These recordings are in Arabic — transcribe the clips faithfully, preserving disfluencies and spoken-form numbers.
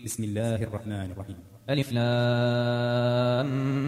بسم الله الرحمن الرحيم. ألف لام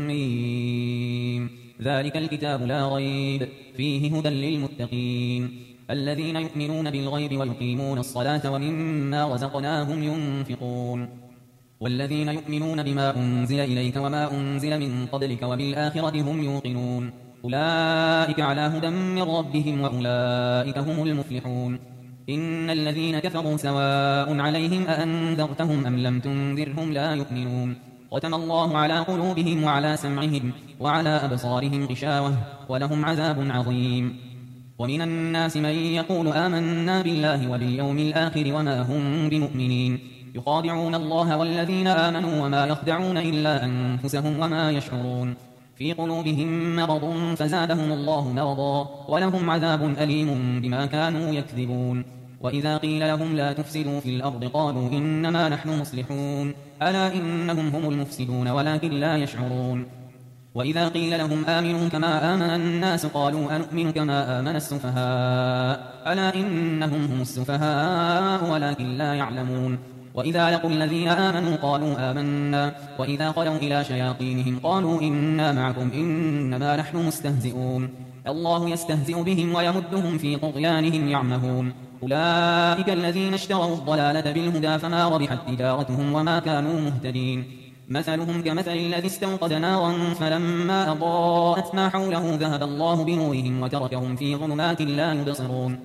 ميم. ذلك الكتاب لا ريب فيه هدى للمتقين الذين يؤمنون بالغيب ويقيمون الصلاة ومما رزقناهم ينفقون والذين يؤمنون بما أنزل إليك وما أنزل من قبلك وبالآخرة هم يوقنون أولئك على هدى من ربهم وأولئك هم المفلحون. إن الذين كفروا سواء عليهم أأنذرتهم أم لم تنذرهم لا يؤمنون ختم الله على قلوبهم وعلى سمعهم وعلى أبصارهم غشاوة ولهم عذاب عظيم. ومن الناس من يقول آمنا بالله وباليوم الآخر وما هم بمؤمنين يخادعون الله والذين آمنوا وما يخدعون إلا أنفسهم وما يشعرون في قلوبهم مرض فزادهم الله مرضا ولهم عذاب أليم بما كانوا يكذبون. وإذا قيل لهم لا تفسدوا في الأرض قالوا إنما نحن مصلحون ألا إنهم هم المفسدون ولكن لا يشعرون. وإذا قيل لهم آمنوا كما آمن الناس قالوا أنؤمن كما آمن السفهاء ألا إنهم هم السفهاء ولكن لا يعلمون. وإذا لقوا الذين آمنوا قالوا آمنا وإذا خلوا إلى شياطينهم قالوا إنا معكم إنما نحن مستهزئون الله يستهزئ بهم ويمدهم في طغيانهم يعمهون. أولئك الذين اشتروا الضلالة بالهدى فما ربحت تجارتهم وما كانوا مهتدين مثلهم كمثل الذي استوقد نارا فلما أضاءت ما حوله ذهب الله بنورهم وتركهم في ظلمات لا يبصرون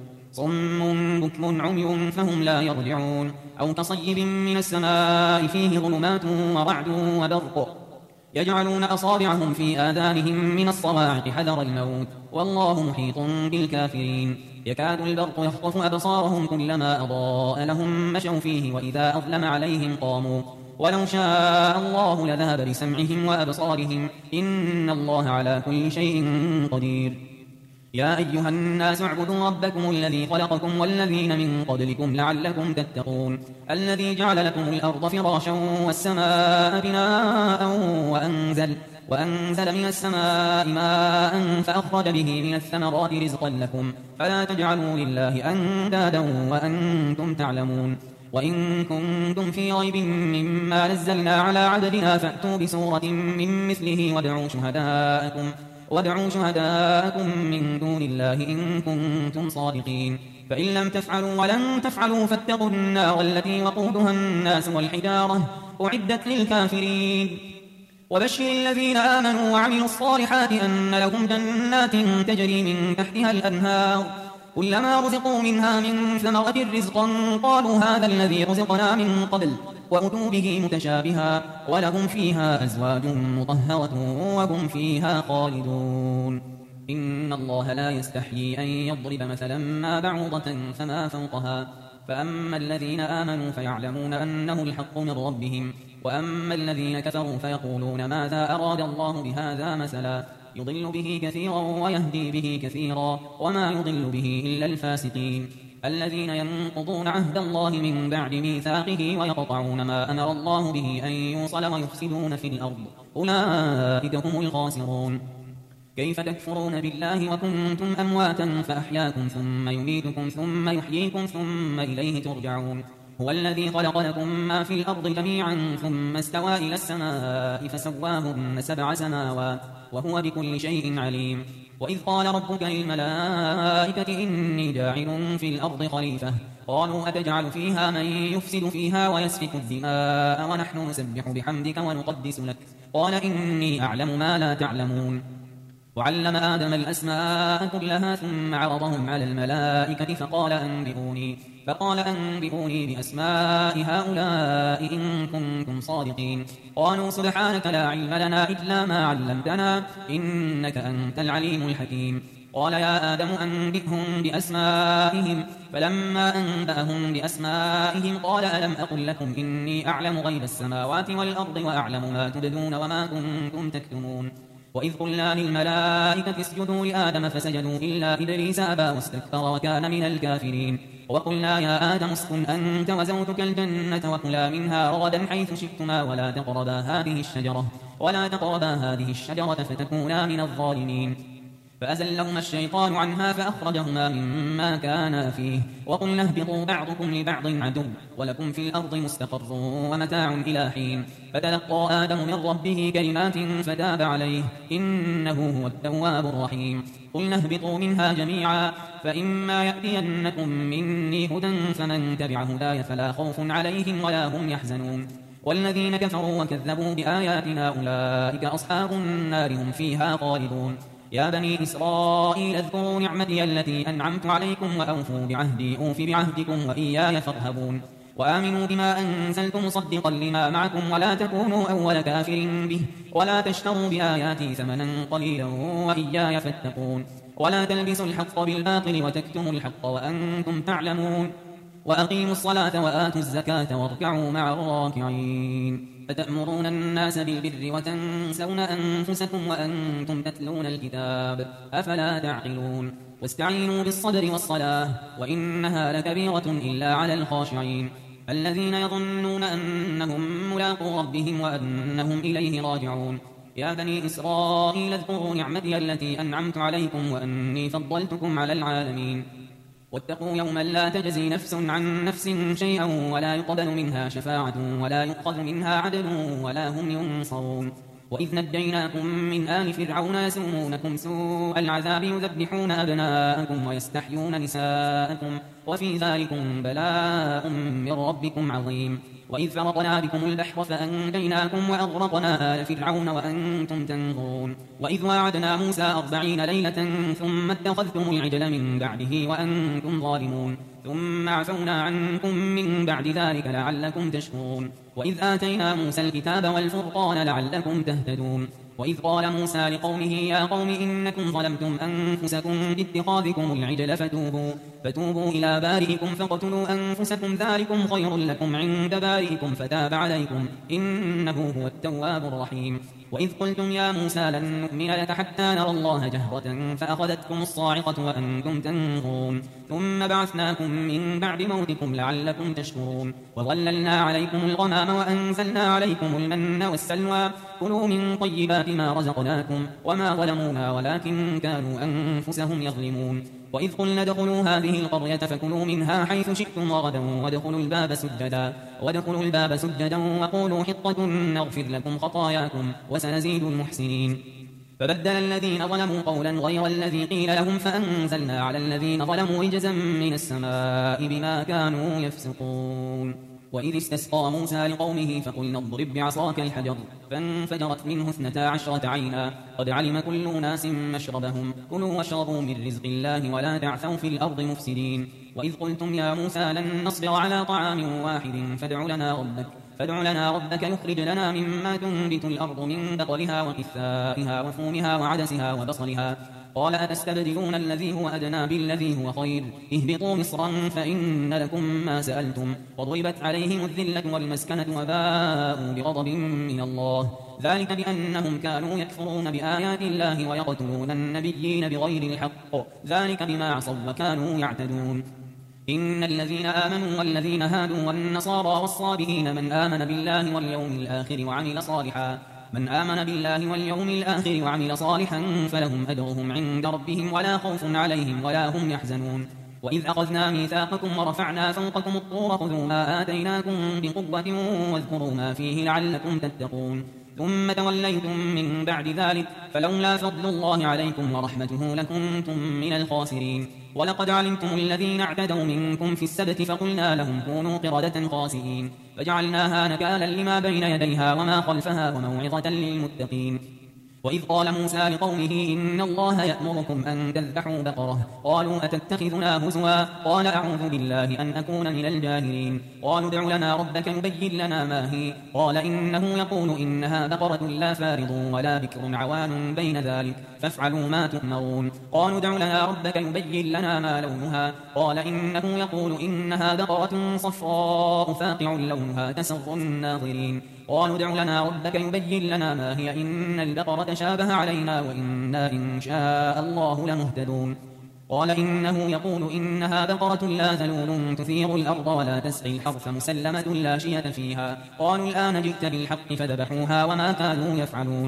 صم بكم عمي فهم لا يرجعون أو كصيب من السماء فيه ظلمات ورعد وبرق يجعلون أصابعهم في آذانهم من الصواعق حذر الموت والله محيط بالكافرين يكاد البرق يخطف أبصارهم كلما أضاء لهم مشوا فيه وإذا أظلم عليهم قاموا ولو شاء الله لذهب بسمعهم وأبصارهم إن الله على كل شيء قدير. يا أيها الناس اعبدوا ربكم الذي خلقكم والذين من قبلكم لعلكم تتقون الذي جعل لكم الأرض فراشا والسماء بناء وأنزل, وأنزل من السماء ماء فأخرج به من الثمرات رزقا لكم فلا تجعلوا لله أندادا وأنتم تعلمون. وإن كنتم في ريب مما نزلنا على عبدنا فأتوا بسورة من مثله وادعوا شهداءكم وادعوا شهداءكم من دون الله إن كنتم صادقين فإن لم تفعلوا ولن تفعلوا فاتقوا النار التي وقودها الناس والحجارة أعدت للكافرين. وبشر الذين آمنوا وعملوا الصالحات أن لهم جنات تجري من تحتها الأنهار كلما رزقوا منها من ثمرة رزقا قالوا هذا الذي رزقنا من قبل وأتوا به متشابها ولهم فيها أزواج مطهرة وهم فيها خالدون. إن الله لا يستحيي أن يضرب مثلا ما بعوضة فما فوقها فأما الذين آمنوا فيعلمون أنه الحق من ربهم وأما الذين كفروا فيقولون ماذا أراد الله بهذا مثلا يضل به كثيرا ويهدي به كثيرا وما يضل به إلا الفاسقين الذين ينقضون عهد الله من بعد ميثاقه ويقطعون ما أمر الله به أن يوصل ويفسدون في الأرض أولئك هم الخاسرون. كيف تكفرون بالله وكنتم أمواتا فأحياكم ثم يميتكم ثم يحييكم ثم إليه ترجعون هو الذي خلق لكم ما في الأرض جميعا ثم استوى إلى السماء فسواهن سبع سماوات وهو بكل شيء عليم. وإذ قال ربك للملائكة إني جاعل في الأرض خليفة قالوا أتجعل فيها من يفسد فيها ويسفك الدماء ونحن نسبح بحمدك ونقدس لك قال إني أعلم ما لا تعلمون. وعلم آدم الأسماء كلها ثم عرضهم على الملائكة فقال أنبئوني فقال أنبئوني بأسماء هؤلاء إن كنتم صادقين قالوا سبحانك لا علم لنا إلا ما علمتنا إنك أنت العليم الحكيم. قال يا آدم أنبئهم بأسمائهم فلما أنبأهم بأسمائهم قال ألم أقل لكم إني أعلم غيب السماوات والأرض وأعلم ما تبدون وما كنتم تكتمون. وإذ قلنا للملائكة اسجدوا لآدم فسجدوا إلا إبليس أبى واستكبر وكان من الكافرين. وقلنا يا آدم اسكن أنت وزوجك الجنة وكلا منها رغدا حيث شئتما ولا تقربا هذه الشجرة ولا تقربا هذه الشجرة فتكونا من الظالمين. فأزلهما الشيطان عنها فأخرجهما مما كانا فيه وقلنا اهبطوا بعضكم لبعض عدو ولكم في الأرض مستقر ومتاع إلى حين فتلقى آدم من ربه كلمات فتاب عليه إنه هو التواب الرحيم قلنا اهبطوا منها جميعا فإما يأتينكم مني هدى فمن تبع هداي فلا خوف عليهم ولا هم يحزنون والذين كفروا وكذبوا بآياتنا أولئك أصحاب النار هم فيها خالدون يا بني إسرائيل اذكروا نعمتي التي أنعمت عليكم وأوفوا بعهدي أوف بعهدكم وإياي فارهبون وآمنوا بما أنزلت مصدقا لما معكم ولا تكونوا أول كافر به ولا تشتروا بآياتي ثمنا قليلا وإياي فاتقون ولا تلبسوا الحق بالباطل وتكتموا الحق وأنتم تعلمون وأقيموا الصلاة وآتوا الزكاة واركعوا مع الراكعين أتأمرون الناس بالبر وتنسون أنفسكم وأنتم تتلون الكتاب أفلا تعقلون واستعينوا بالصبر والصلاة وإنها لكبيرة إلا على الخاشعين الذين يظنون أنهم ملاقو ربهم وأنهم إليه راجعون يا بني إسرائيل اذكروا نعمتي التي أنعمت عليكم وأني فضلتكم على العالمين واتقوا يوما لا تجزي نفس عن نفس شيئا ولا يقبل منها شفاعة ولا يؤخذ منها عدل ولا هم ينصرون وإذ نجيناكم من آل فرعون يسومونكم سوء العذاب يذبحون أبناءكم ويستحيون نساءكم وفي ذلكم بلاء من ربكم عظيم وإذ فرقنا بكم البحر فأنجيناكم وأغرقنا آل فرعون وأنتم تنظرون وإذ واعدنا موسى أربعين ليلة ثم اتخذتم العجل من بعده وأنتم ظالمون ثم عفونا عنكم من بعد ذلك لعلكم تشكرون وإذ آتينا موسى الكتاب والفرقان لعلكم تهتدون وإذ قال موسى لقومه يا قوم إنكم ظلمتم أنفسكم باتخاذكم العجل فتوبوا, فتوبوا إلى بارئكم فاقتلوا أنفسكم ذلكم خير لكم عند بارئكم فتاب عليكم إنه هو التواب الرحيم وإذ قلتم يا موسى لن نؤمن لك حتى نرى الله جهرة فأخذتكم الصاعقة وأنتم تنظرون ثم بعثناكم من بعد موتكم لعلكم تشكرون وظللنا عليكم الغمام وأنزلنا عليكم المن والسلوى كلوا من طيبات ما رزقناكم وما ظلمونا ولكن كانوا أنفسهم يظلمون وإذ قلنا ادخلوا هذه القرية فكلوا منها حيث شئتم رغدا وادخلوا الباب سجدا وادخلوا الباب سجدا وقولوا حطة نغفر لكم خطاياكم وسنزيد المحسنين فبدل الذين ظلموا قولا غير الذي قيل لهم فأنزلنا على الذين ظلموا رجزا من السماء بما كانوا يفسقون وإذ استسقى موسى لقومه فقلنا اضرب بعصاك الحجر فانفجرت منه اثنتا عشرة عينا قد علم كل أناس مشربهم كلوا واشربوا من رزق الله ولا تعثوا في الأرض مفسدين وإذ قلتم يا موسى لن نصبر على طعام واحد فادع لنا ربك فادع لنا ربك يخرج لنا مما تنبت الأرض من بقلها وكثائها وفومها وعدسها وبصلها قال أتستبدلون الذي هو أدنى بالذي هو خير اهبطوا مصرا فإن لكم ما سألتم وضربت عليهم الذلة والمسكنة وباءوا بغضب من الله ذلك بأنهم كانوا يكفرون بآيات الله ويقتلون النبيين بغير الحق ذلك بما عصوا وكانوا يعتدون إن الذين آمنوا والذين هادوا والنصارى والصابئين من آمن بالله واليوم الآخر وعمل صالحا من آمن بالله واليوم الآخر وعمل صالحا فلهم أجرهم عند ربهم ولا خوف عليهم ولا هم يحزنون وإذ أخذنا ميثاقكم ورفعنا فوقكم الطور خذوا ما آتيناكم بقوة واذكروا ما فيه لعلكم تتقون ثم توليتم من بعد ذلك فلولا فضل الله عليكم ورحمته لكنتم من الخاسرين ولقد علمتم الذين اعتدوا منكم في السبت فقلنا لهم كونوا قردة خاسئين فجعلناها نكالا لما بين يديها وما خلفها وموعظة للمتقين وإذ قال موسى لقومه إن الله يأمركم أن تذبحوا بقرة قالوا أتتخذنا هزوا قال أعوذ بالله أن أكون من الجاهلين قالوا ادع لنا ربك يبين لنا ما هي قال إنه يقول إنها بقرة لا فارض ولا بكر عوان بين ذلك فافعلوا ما تؤمرون قالوا ادع لنا ربك يبين لنا ما لونها قال إنه يقول إنها بقرة صفراء فاقع لونها تسر الناظرين قالوا ادع لنا ربك يبين لنا ما هي إن البقرة شابه علينا وإنا إن شاء الله لمهتدون قال إنه يقول إنها بقرة لا ذلول تثير الأرض ولا تسقي الحرث مسلمة لا شية فيها قالوا الآن جئت بالحق فذبحوها وما كانوا يفعلون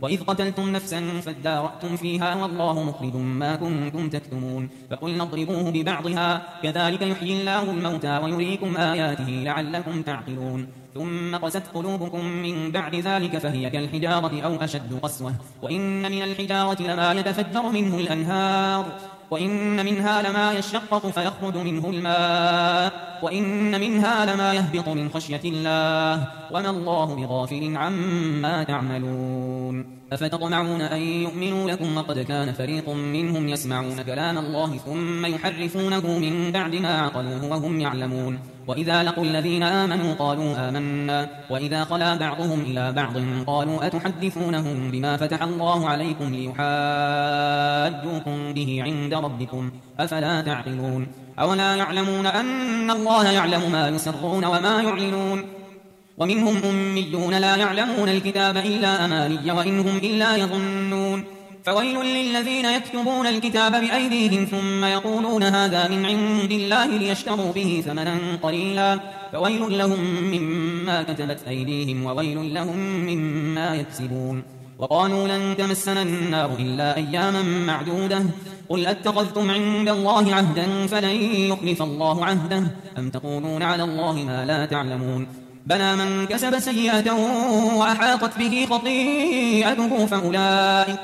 وإذ قتلتم نفسا فادارأتم فيها والله مخرج ما كنتم تكتمون فقلنا اضربوه ببعضها كذلك يحيي الله الموتى ويريكم آياته لعلكم تعقلون ثم قست قلوبكم من بعد ذلك فهي كالحجارة أو أشد قسوة وإن من الحجارة لما يتفجر منه الأنهار وإن منها لما يشقق فيخرج منه الماء وإن منها لما يهبط من خشية الله وما الله بغافل عما تعملون أفتطمعون أن يؤمنوا لكم وقد كان فريق منهم يسمعون كلام الله ثم يحرفونه من بعد ما عقلوه وهم يعلمون وإذا لقوا الذين آمنوا قالوا آمنا وإذا خلا بعضهم إلى بعض قالوا أتحدثونهم بما فتح الله عليكم ليحاجوكم به عند ربكم أفلا تعقلون أولا يعلمون أن الله يعلم ما يسرون وما يعلنون ومنهم أميون لا يعلمون الكتاب إلا أماني وإنهم إلا يظنون فويل للذين يكتبون الكتاب بأيديهم ثم يقولون هذا من عند الله ليشتروا به ثمنا قليلا فويل لهم مما كتبت أيديهم وويل لهم مما يكسبون وقالوا لن تمسنا النار إلا أياما معدودة قل أتخذتم عند الله عهدا فلن يخلف الله عهده أم تقولون على الله ما لا تعلمون بلى من كسب سيئة وأحاطت به خطيئته فأولئك,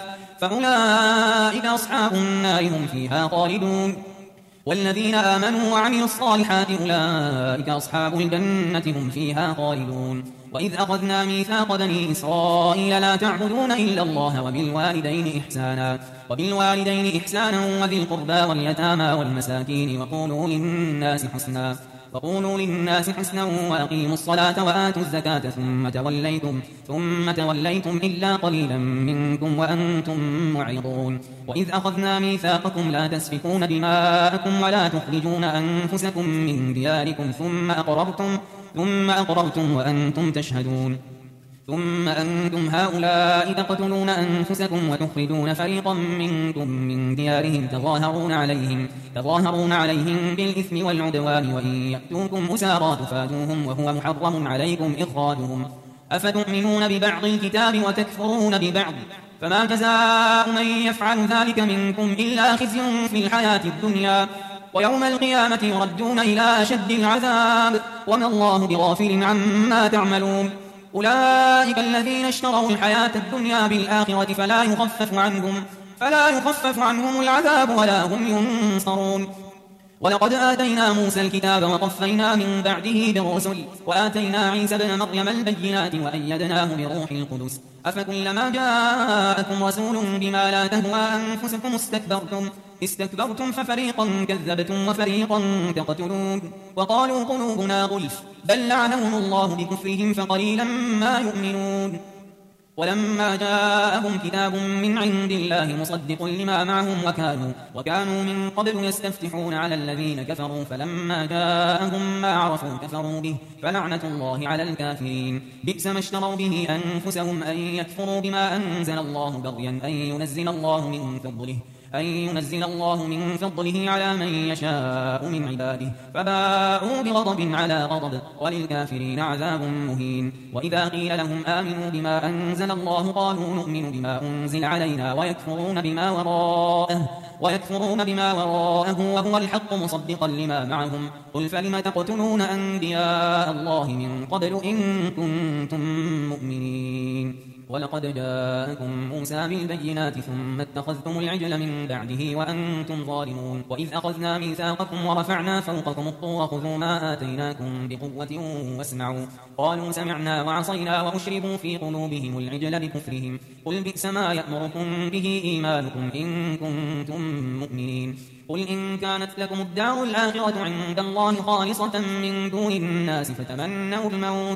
فأولئك أصحاب النار هم فيها خالدون والذين آمنوا وعملوا الصالحات أولئك أصحاب الجنة هم فيها خالدون وإذ أخذنا ميثاق بني إسرائيل لا تعبدون إلا الله وبالوالدين إحسانا وبالوالدين إحسانا وذي القربى واليتامى والمساكين وقولوا للناس حسنا وقولوا للناس حسنا وأقيموا الصلاة وآتوا الزكاة ثم توليتم ثم توليتم إلا قليلا منكم وأنتم معرضون وإذ أخذنا ميثاقكم لا تسفكون دماءكم ولا تخرجون أنفسكم من دياركم ثم أقررتم ثم أقررتم وأنتم تشهدون ثم أنتم هؤلاء تقتلون أنفسكم وتخرجون فريقا منكم من ديارهم تظاهرون عليهم, تظاهرون عليهم بالإثم والعدوان وإن يأتوكم أسارى تفادوهم وهو محرم عليكم إخراجهم أفتؤمنون ببعض الكتاب وتكفرون ببعض فما جزاء من يفعل ذلك منكم إلا خزي في الحياة الدنيا ويوم القيامة يردون إلى أشد العذاب وما الله بغافل عما تعملون أولئك الذين اشتروا الحياة الدنيا بالآخرة فلا يخفف عنهم, فلا يخفف عنهم العذاب ولا هم ينصرون ولقد آتينا موسى الكتاب وقفينا من بعده بالرسل وآتينا عيسى ابن مريم البينات وأيدناه بروح القدس أفكلما جاءكم رسول بما لا تهوى أنفسكم استكبرتم استكبرتم ففريقا كذبتم وفريقا تقتلون وقالوا قلوبنا غلف بل لعنهم الله بكفرهم فقليلا ما يؤمنون ولما جاءهم كتاب من عند الله مصدق لما معهم وكانوا, وكانوا من قبل يستفتحون على الذين كفروا فلما جاءهم ما عرفوا كفروا به فلعنة الله على الكافرين بئس ما اشتروا به أنفسهم أن يكفروا بما أنزل الله بغيا أن ينزل الله من فضله أن ينزل الله من فضله على من يشاء من عباده فباءوا بغضب على غضب وللكافرين عذاب مهين وإذا قيل لهم آمنوا بما أنزل الله قالوا نؤمن بما أنزل علينا ويكفرون بما وراءه ويكفرون بما وراءه وهو الحق مصدقا لما معهم قل فلم تقتلون أنبياء الله من قبل إن كنتم مؤمنين ولقد جاءكم موسى بالبينات ثم اتخذتم العجل من بعده وأنتم ظالمون وإذ أخذنا ميثاقكم ورفعنا فوقكم الطور خذوا ما آتيناكم بقوة واسمعوا قالوا سمعنا وعصينا وأشربوا في قلوبهم العجل بكفرهم قل بئس ما يأمركم به إيمانكم إن كنتم مؤمنين قل إن كانت لكم الدار الآخرة عند الله خالصة من دون الناس فتمنوا الموت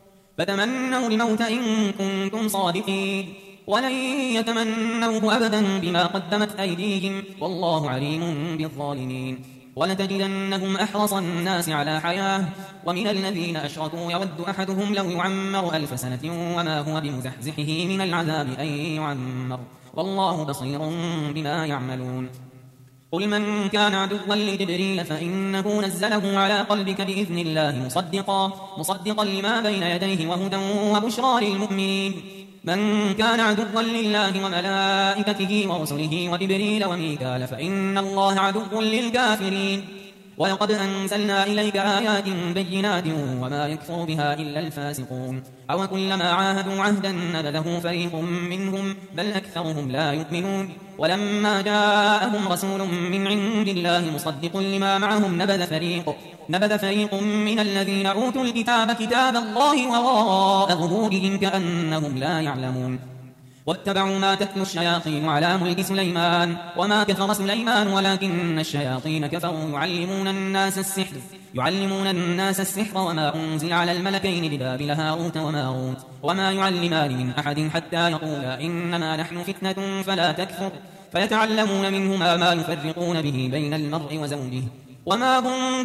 فتمنوا الموت إن كنتم صادقين ولن يتمنوه أبدا بما قدمت أيديهم والله عليم بالظالمين ولتجدنهم أحرص الناس على حياة ومن الذين أشركوا يود أحدهم لو يعمر ألف سنة وما هو بمزحزحه من العذاب أن يعمر والله بصير بما يعملون قل من كان عدوا لجبريل فإنه نزله على قلبك بإذن الله مصدقا, مصدقا لما بين يديه وهدى وبشرى للمؤمنين من كان عدوا لله وملائكته ورسله وجبريل وميكال فإن الله عدو للكافرين. ولقد أنزلنا إليك آيات بينات وما يكفر بها إلا الفاسقون. أو كلما عاهدوا عهدا نبذه فريق منهم بل أكثرهم لا يؤمنون. ولما جاءهم رسول من عند الله مصدق لما معهم نبذ فريق, نبذ فريق من الذين أوتوا الكتاب كتاب الله وراء ظهورهم كأنهم لا يعلمون. واتبعوا ما تتلو الشياطين على ملك سليمان وما كفر سليمان ولكن الشياطين كفروا يعلمون الناس السحر يعلمون الناس السحر وما أنزل على الملكين ببابل هاروت وماروت وما يعلمان من أحد حتى يقولا إنما نحن فتنة فلا تكفر فيتعلمون منهما ما يفرقون به بين المرء وزوجه وما هم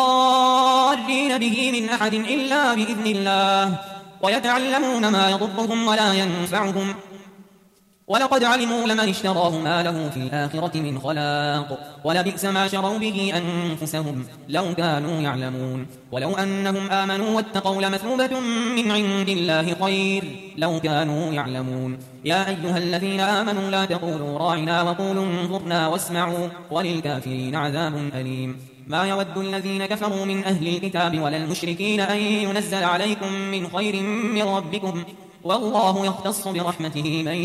بضارين به من أحد إلا بإذن الله ويتعلمون ما يضرهم ولا ينفعهم ولقد علموا لمن اشتراه ما له في الآخرة من خلاق ولبئس ما شروا به أنفسهم لو كانوا يعلمون. ولو أنهم آمنوا واتقوا لمثوبة من عند الله خير لو كانوا يعلمون. يا أيها الذين آمنوا لا تقولوا راعنا وقولوا انظرنا واسمعوا وللكافرين عذاب أليم. ما يود الذين كفروا من أهل الكتاب ولا المشركين أن ينزل عليكم من خير من ربكم والله يختص برحمته من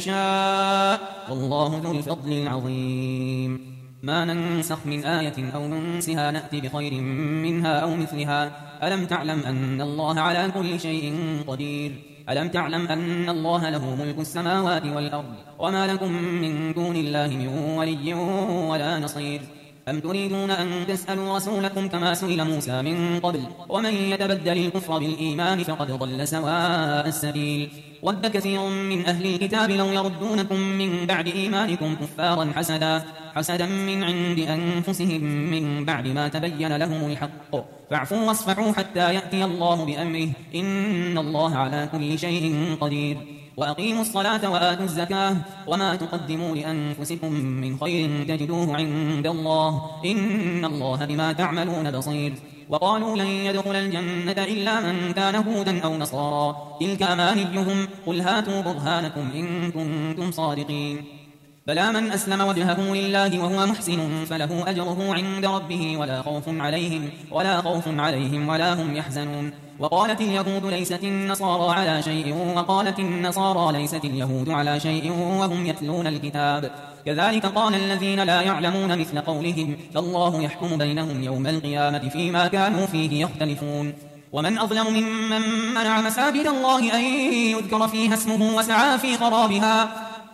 يشاء والله ذو الفضل العظيم. ما ننسخ من آية أو ننسها نأتي بخير منها أو مثلها. ألم تعلم أن الله على كل شيء قدير. ألم تعلم أن الله له ملك السماوات والأرض وما لكم من دون الله من ولي ولا نصير. أم تريدون أن تسألوا رسولكم كما سئل موسى من قبل ومن يتبدل الكفر بالإيمان فقد ضل سواء السبيل. ود كثير من أهل الكتاب لو يردونكم من بعد إيمانكم كفارا حسدا حسدا من عند أنفسهم من بعد ما تبين لهم الحق فاعفوا واصفحوا حتى يأتي الله بأمره إن الله على كل شيء قدير. وأقيموا الصلاة وآتوا الزكاة وما تقدموا لأنفسكم من خير تجدوه عند الله إن الله بما تعملون بصير. وقالوا لن يدخل الجنة إلا من كان هودا أو نصارى تلك أمانيهم قل هاتوا برهانكم إن كنتم صادقين. بلى من أسلم وجهه لله وهو محسن فله أجره عند ربه ولا خوف عليهم ولا خوف عليهم ولا هم يحزنون. وقالت اليهود ليست النصارى على شيء وقالت النصارى ليست اليهود على شيء وهم يتلون الكتاب كذلك قال الذين لا يعلمون مثل قولهم فالله يحكم بينهم يوم القيامة فيما كانوا فيه يختلفون. ومن أظلم ممن منع مساجد الله أن يذكر فيها اسمه وسعى في خرابها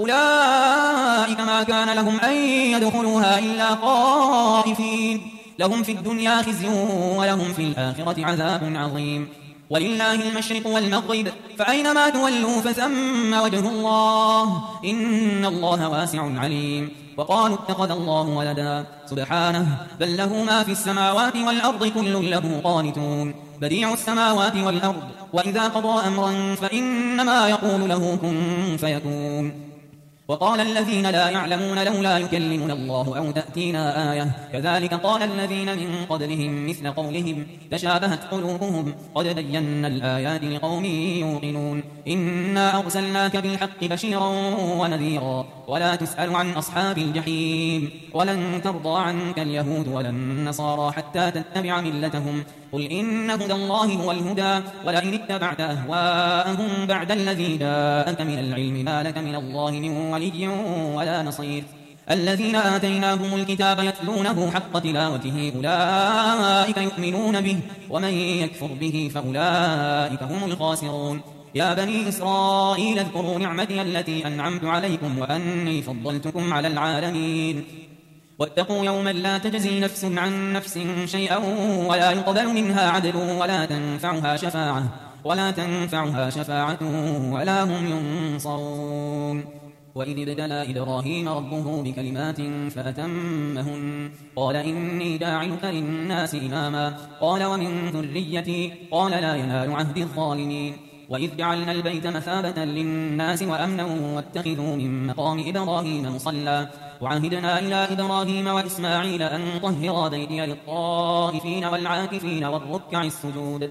أولئك ما كان لهم أن يدخلوها إلا خائفين لهم في الدنيا خزي ولهم في الآخرة عذاب عظيم. ولله المشرق والمغرب فأينما تولوا فثم وجه الله إن الله واسع عليم. وقالوا اتخذ الله ولدا سبحانه بل له ما في السماوات والأرض كل له قانتون بديع السماوات والأرض وإذا قضى أمرا فإنما يقول له كن فيكون. وقال الذين لا يعلمون لولا يكلمنا الله أو تأتينا آية كذلك قال الذين من قبلهم مثل قولهم تشابهت قلوبهم قد بينا الآيات لقوم يوقنون. إنا أرسلناك بالحق بشيرا ونذيرا ولا تسأل عن أصحاب الجحيم ولن ترضى عنك اليهود ولا النصارى حتى تتبع ملتهم قل إن هدى الله هو الهدى ولئن اتبعت أهواءهم بعد الذي جاءك من العلم ما لك من الله من ولي ولا نصير. الذين آتيناهم الكتاب يتلونه حق تلاوته أولئك يؤمنون به ومن يكفر به فأولئك هم الخاسرون. يا بني إسرائيل اذكروا نعمتي التي أنعمت عليكم وأني فضلتكم على العالمين. واتقوا يوما لا تجزي نفس عن نفس شيئا ولا يقبل منها عدل ولا تنفعها شفاعة ولا تنفعها شفاعة ولا هم ينصرون. وإذ ابتلى إبراهيم ربه بكلمات فأتمهن قال إني جاعلك للناس إماما قال ومن ذريتي قال لا ينال عهد الظالمين. وإذ جعلنا البيت مثابة للناس وأمنا واتخذوا من مقام إبراهيم مصلى وعهدنا إلى إبراهيم وإسماعيل أن طهرا بيتي للطائفين والعاكفين والركع السجود.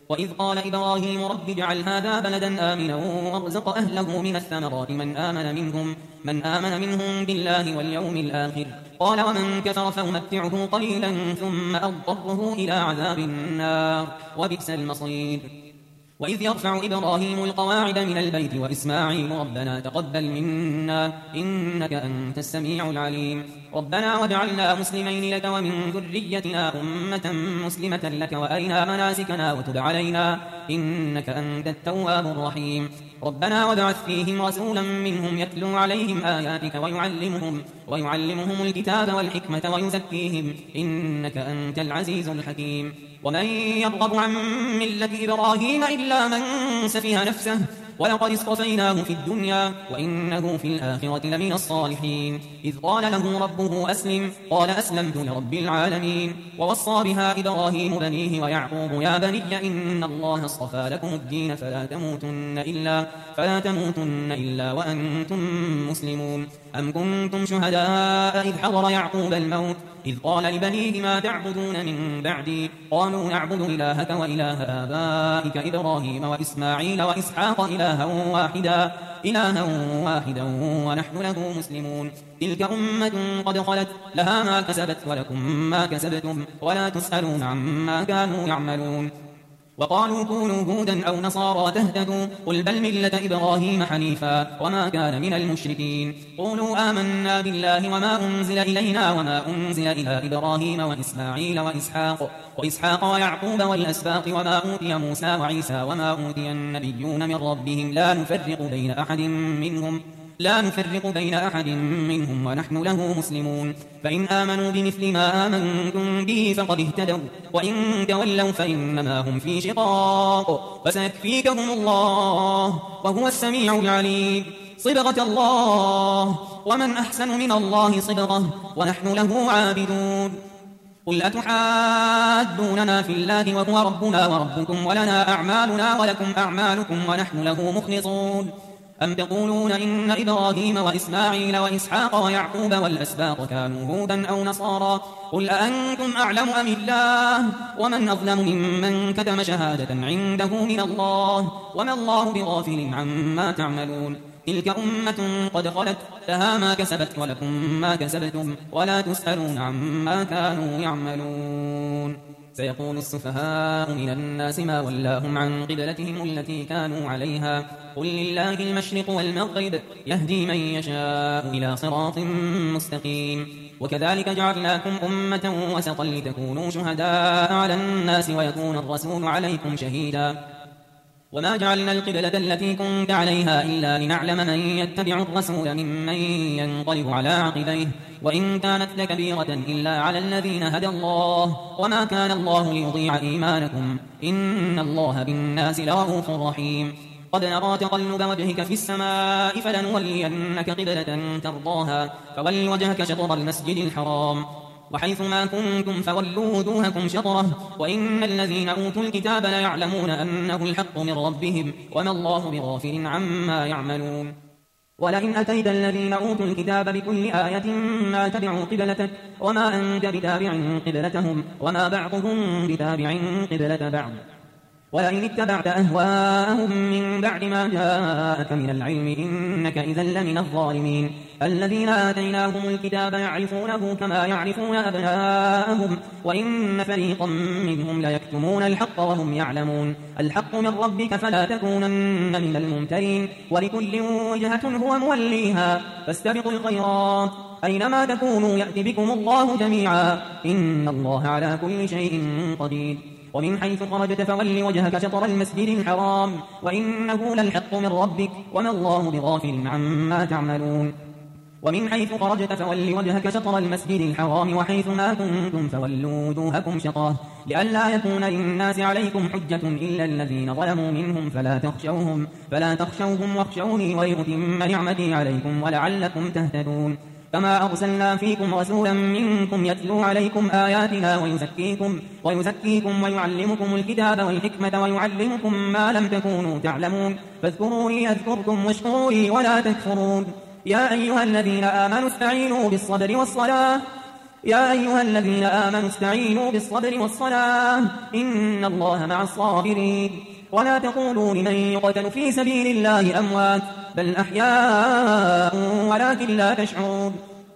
وإذ قال إبراهيم رب اجعل هذا بلدا آمنا وارزق أهله من الثمرات من آمن منهم من آمن منهم بالله واليوم الآخر قال ومن كفر فأمتعه قليلا ثم أضطره إلى عذاب النار وبئس المصير. وإذ يرفع إبراهيم القواعد من البيت وإسماعيل ربنا تقبل منا إنك أنت السميع العليم ربنا واجعلنا مسلمين لك ومن ذريتنا أمة مسلمة لك وأرنا مناسكنا وتب علينا إنك أنت التواب الرحيم ربنا وابعث فيهم رسولا منهم يتلو عليهم آياتك ويعلمهم ويعلمهم الكتاب والحكمة ويزكيهم إنك أنت العزيز الحكيم. ومن يرغب عن ملة إبراهيم إلا من سفه نفسه ولقد اصطفيناه في الدنيا وإنه في الآخرة لمن الصالحين إذ قال له ربه أسلم قال أسلمت لرب العالمين ووصى بها إبراهيم بنيه ويعقوب يا بني إن الله اصطفى لكم الدين فلا تموتن إلا, فلا تموتن إلا وأنتم مسلمون أم كنتم شهداء إذ حضر يعقوب الموت إذ قال لبنيه ما تعبدون من بعدي قالوا نعبد إلهك وإله آبائك إبراهيم وإسماعيل وإسحاق إلها واحدا إلها واحدا ونحن له مسلمون تلك أمة قد خلت لها ما كسبت ولكم ما كسبتم ولا تسألون عما كانوا يعملون وقالوا كونوا هودا أو نصارى تهتدوا قل بل ملة إبراهيم حنيفا وما كان من المشركين قولوا آمنا بالله وما أنزل إلينا وما أنزل إلى إبراهيم وإسماعيل وإسحاق وإسحاق ويعقوب والأسباط وما أوتي موسى وعيسى وما أوتي النبيون من ربهم لا نفرق بين أحد منهم لا نفرق بين أحد منهم ونحن له مسلمون فإن آمنوا بمثل ما آمنتم به فقد اهتدوا وإن تولوا فإنما هم في شقاق فسيكفيكهم الله وهو السميع العليم صبغة الله ومن أحسن من الله صبغة ونحن له عابدون قل أتحادوننا في الله وهو ربنا وربكم ولنا أعمالنا ولكم أعمالكم ونحن له مخلصون أم تقولون إن إبراهيم وإسماعيل وإسحاق ويعقوب والأسباط كانوا هودا أو نصارى قل أأنتم أعلم أم الله ومن أظلم ممن كتم شهادة عنده من الله وما الله بغافل عما تعملون تلك أمة قد خلت لها ما كسبت ولكم ما كسبتم ولا تسألون عما كانوا يعملون سيقول السفهاء من الناس ما ولاهم عن قبلتهم التي كانوا عليها قل لله المشرق والمغرب يهدي من يشاء إلى صراط مستقيم وكذلك جعلناكم أمة وسطا لتكونوا شهداء على الناس ويكون الرسول عليكم شهيدا وما جعلنا القبلة التي كنت عليها إلا لنعلم من يتبع الرسول ممن ينقلب على عقبيه وإن كانت لكبيرة إلا على الذين هدى الله وما كان الله ليضيع إيمانكم إن الله بالناس لرؤوف رحيم قد نرى تقلب وجهك في السماء فلنولينك قبلة ترضاها فول وجهك شطر المسجد الحرام وحيث ما كنتم فولوا وجوهكم شطره وإن الذين أوتوا الكتاب ليعلمون أنه الحق من ربهم وما الله بغافل عما يعملون ولئن أتيت الذين أوتوا الكتاب بكل آية ما تبعوا قبلتك وما أنت بتابع قبلتهم وما بعضهم بتابع قبلة بعض ولئن اتبعت أهواءهم من بعد ما جاءك من العلم إنك إذا لمن الظالمين الذين آتيناهم الكتاب يعرفونه كما يعرفون أبناءهم وإن فريقا منهم ليكتمون الحق وهم يعلمون الحق من ربك فلا تكونن من الممترين ولكل وجهة هو موليها فاستبقوا الخيرات أينما تكونوا يأتي بكم الله جميعا إن الله على كل شيء قدير ومن حيث خرجت فول وجهك شطر المسجد الحرام وإنه للحق من ربك وما الله بغافل عما تعملون ومن حيث خرجت فول وجهك شطر المسجد الحرام وحيث ما كنتم فولوا وجوهكم شطره لئلا يكون للناس عليكم حجة إلا الذين ظلموا منهم فلا تخشوهم فلا تخشوهم واخشوني ولأتم نعمتي عليكم ولعلكم تهتدون كما أرسلنا فيكم رسولا منكم يتلو عليكم آياتنا ويزكيكم ويزكيكم ويعلمكم الكتاب والحكمة ويعلمكم ما لم تكونوا تعلمون فاذكروني أذكركم واشكروا لي ولا تكفرون يا أيها الذين آمنوا استعينوا بالصبر والصلاة يا أيها الذين آمنوا استعينوا بالصبر والصلاة إن الله مع الصابرين ولا تقولوا لمن يقتل في سبيل الله أموات بل أحياء ولكن لا تشعرون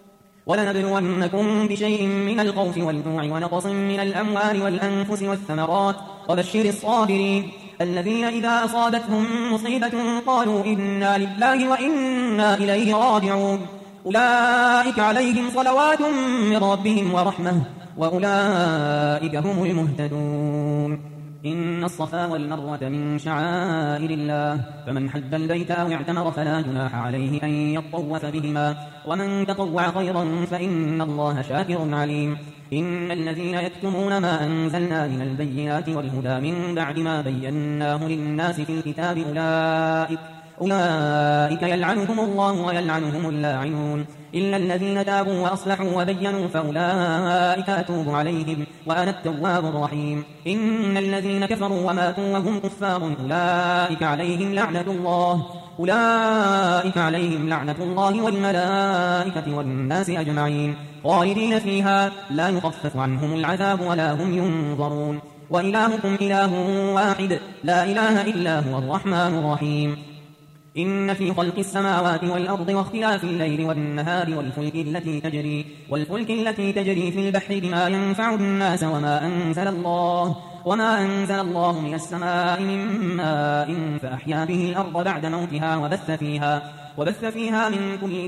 ولنبلونكم بشيء من الخوف والجوع ونقص من الأموال والأنفس والثمرات وبشر الصابرين الذين إذا أصابتهم مصيبة قالوا إنا لله وإنا إليه راجعون أولئك عليهم صلوات من ربهم ورحمة وأولئك هم المهتدون إن الصفا والمروة من شعائر الله فمن حج البيت أو اعتمر فلا جناح عليه أن يطوف بهما ومن تطوع خيرا فإن الله شاكر عليم إن الذين يكتمون ما أنزلنا من البينات والهدى من بعد ما بيناه للناس في الكتاب أولئك أولئك يلعنهم الله ويلعنهم اللاعنون إلا الذين تابوا وأصلحوا وبينوا فأولئك أتوب عليهم وأنا التواب الرحيم إن الذين كفروا وماتوا وهم كفار أولئك عليهم لعنة الله أولئك عليهم لعنة الله والملائكة والناس أجمعين خالدين فيها لا يخفف عنهم العذاب ولا هم ينظرون وإلهكم إله واحد لا إله إلا هو الرحمن الرحيم إن في خلق السماوات والأرض واختلاف الليل والنهار والفلك التي تجري والفلك التي تجري في البحر بما ينفع الناس وما أنزل الله وما أنزل الله من السماء من ماء فأحيا به الأرض بعد موتها وبث فيها وبث فيها من كل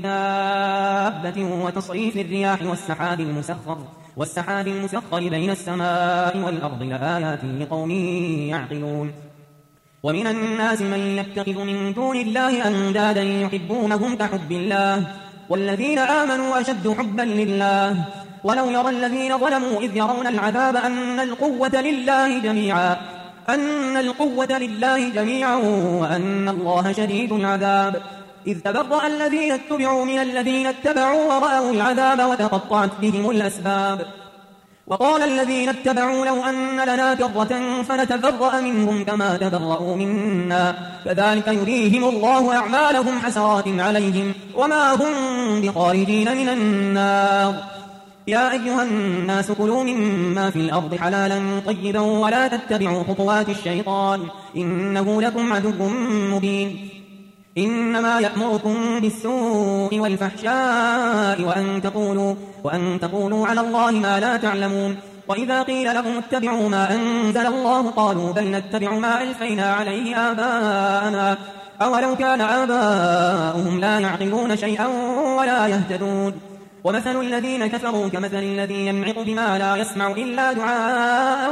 دابة وتصريف الرياح والسحاب المسخر والسحاب المسخر بين السماء والأرض لآيات لقوم يعقلون ومن الناس من يتخذ من دون الله أندادا يحبونهم كحب الله والذين آمنوا أشد حبا لله ولو يرى الذين ظلموا إذ يرون العذاب أن القوة لله جميعا أن القوة لله جميعا وأن الله شديد العذاب إذ تبرأ الذين اتبعوا من الذين اتبعوا ورأوا العذاب وتقطعت بهم الأسباب وقال الذين اتبعوا لو أن لنا كرة فنتبرأ منهم كما تبرأوا منا كذلك يريهم الله أعمالهم حسرات عليهم وما هم بخارجين من النار يا أيها الناس كلوا مما في الأرض حلالا طيبا ولا تتبعوا خطوات الشيطان إنه لكم عدو مبين إنما يأمركم بالسوء والفحشاء وأن تقولوا, وأن تقولوا على الله ما لا تعلمون وإذا قيل لهم اتبعوا ما أنزل الله قالوا بل نتبع ما ألفينا عليه آباءنا أولو كان آباؤهم لا يعقلون شيئا ولا يهتدون ومثل الذين كفروا كمثل الذي ينعق بما لا يسمع إلا دعاء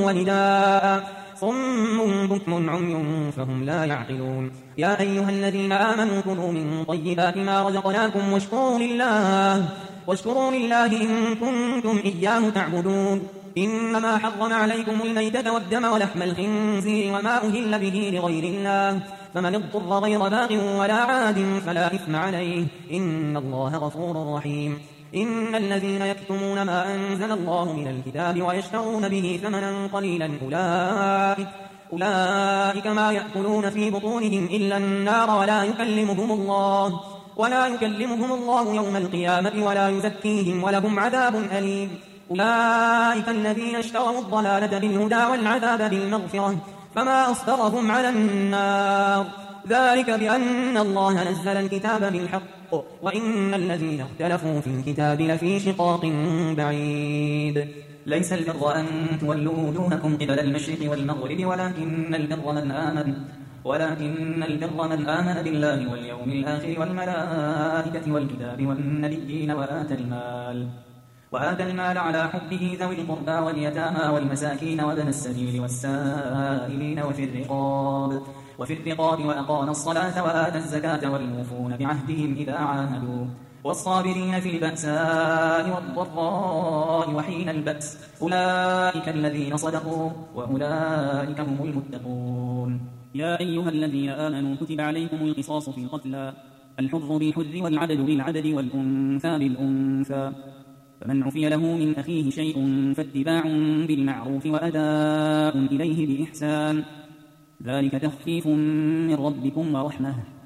ونداء صم بكم عمي فهم لا يعقلون يا أيها الذين آمنوا كلوا من طيبات ما رزقناكم واشكروا لله واشكروا لله إن كنتم إياه تعبدون إنما حرم عليكم الميتة والدم ولحم الخنزير وما أهل به لغير الله فمن اضطر غير باغ ولا عاد فلا إثم عليه إن الله غفور رحيم إن الذين يكتمون ما أنزل الله من الكتاب ويشترون به ثمنا قليلا أولئك, أولئك ما يأكلون في بطونهم إلا النار ولا يكلمهم الله ولا يكلمهم الله يوم القيامة ولا يزكيهم ولهم عذاب أليم أولئك الذين اشتروا الضلالة بالهدى والعذاب بالمغفرة فما أصبرهم على النار ذلك بأن الله نزل الكتاب بالحق وإن الذين اختلفوا في الكتاب لفي شقاق بعيد ليس البر أن تولوا وجوهكم قبل المشرق والمغرب ولكن البر من آمن ولكن البر من آمن بالله واليوم الآخر والملائكة والكتاب والنبيين وآتى المال وآتى المال على حبه ذوي القربى واليتامى والمساكين وابن السبيل والسائلين وفي الرقاب وفي الرقاب وأقام الصلاة وآتى الزكاة والموفون بعهدهم إذا عاهدوا والصابرين في البأساء والضراء وحين البأس أولئك الذين صدقوا وأولئك هم المتقون يا أيها الذين آمنوا كتب عليكم القصاص في القتلى الحر بالحر والعدد بالعدد والأنثى بالأنثى فمن عفي له من أخيه شيء فاتباع بالمعروف وأداء إليه بإحسان ذلك تخفيف من ربكم ورحمة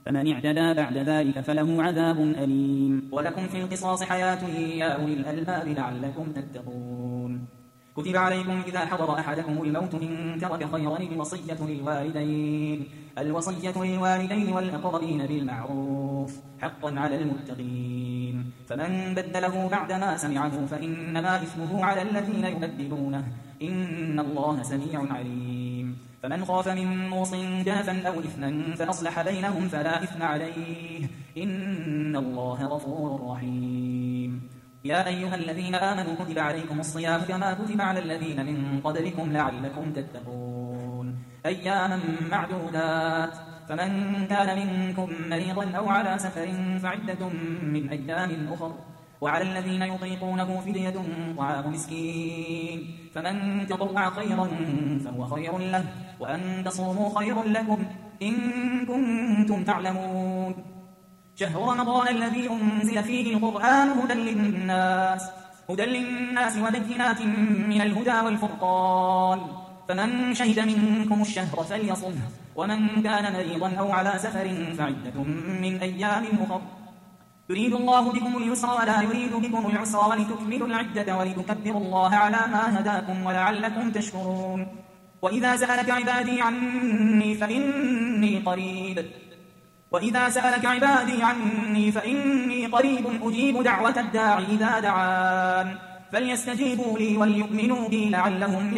فمن اعتدى بعد ذلك فله عذاب أليم. ولكم في القصاص حياة يا أولي الألباب لعلكم تتقون. كتب عليكم إذا حضر أحدكم الموت إن ترك خيرا الوصية للوالدين الوصية للوالدين والأقربين بالمعروف حقا على المتقين. فمن بدله بعدما سمعه فإنما إثمه على الذين يبدلونه إن الله سميع عليم. فمن خاف من موص جنفا أو إثما فأصلح بينهم فلا إثم عليه إن الله غفور رحيم. يا أيها الذين آمنوا كتب عليكم الصيام كما كتب على الذين من قبلكم لعلكم تتقون أياما معدودات. فمن كان منكم مريضا أو على سفر فعدة من أيام أخر وعلى الذين يطيقونه فدية طعام مسكين فمن تطوع خيرا فهو خير له وأن تصوموا خير لكم إن كنتم تعلمون. شهر رمضان الذي أنزل فيه القرآن هدى للناس هدى للناس وبينات من الهدى والفرقان فمن شهد منكم الشهر فليصمه ومن كان مريضا أو على سفر فعدة من أيام أخر يريد الله بكم اليسر ولا يريد بكم العسر ولتكملوا العدة ولتكبروا الله على ما هداكم ولعلكم تشكرون. وإذا سألك عبادي عني فإني قريب وإذا سألك عبادي عني فإني قريب أجيب دعوة الداع إذا دعان فليستجيبوا لي وليؤمنوا بي لعلهم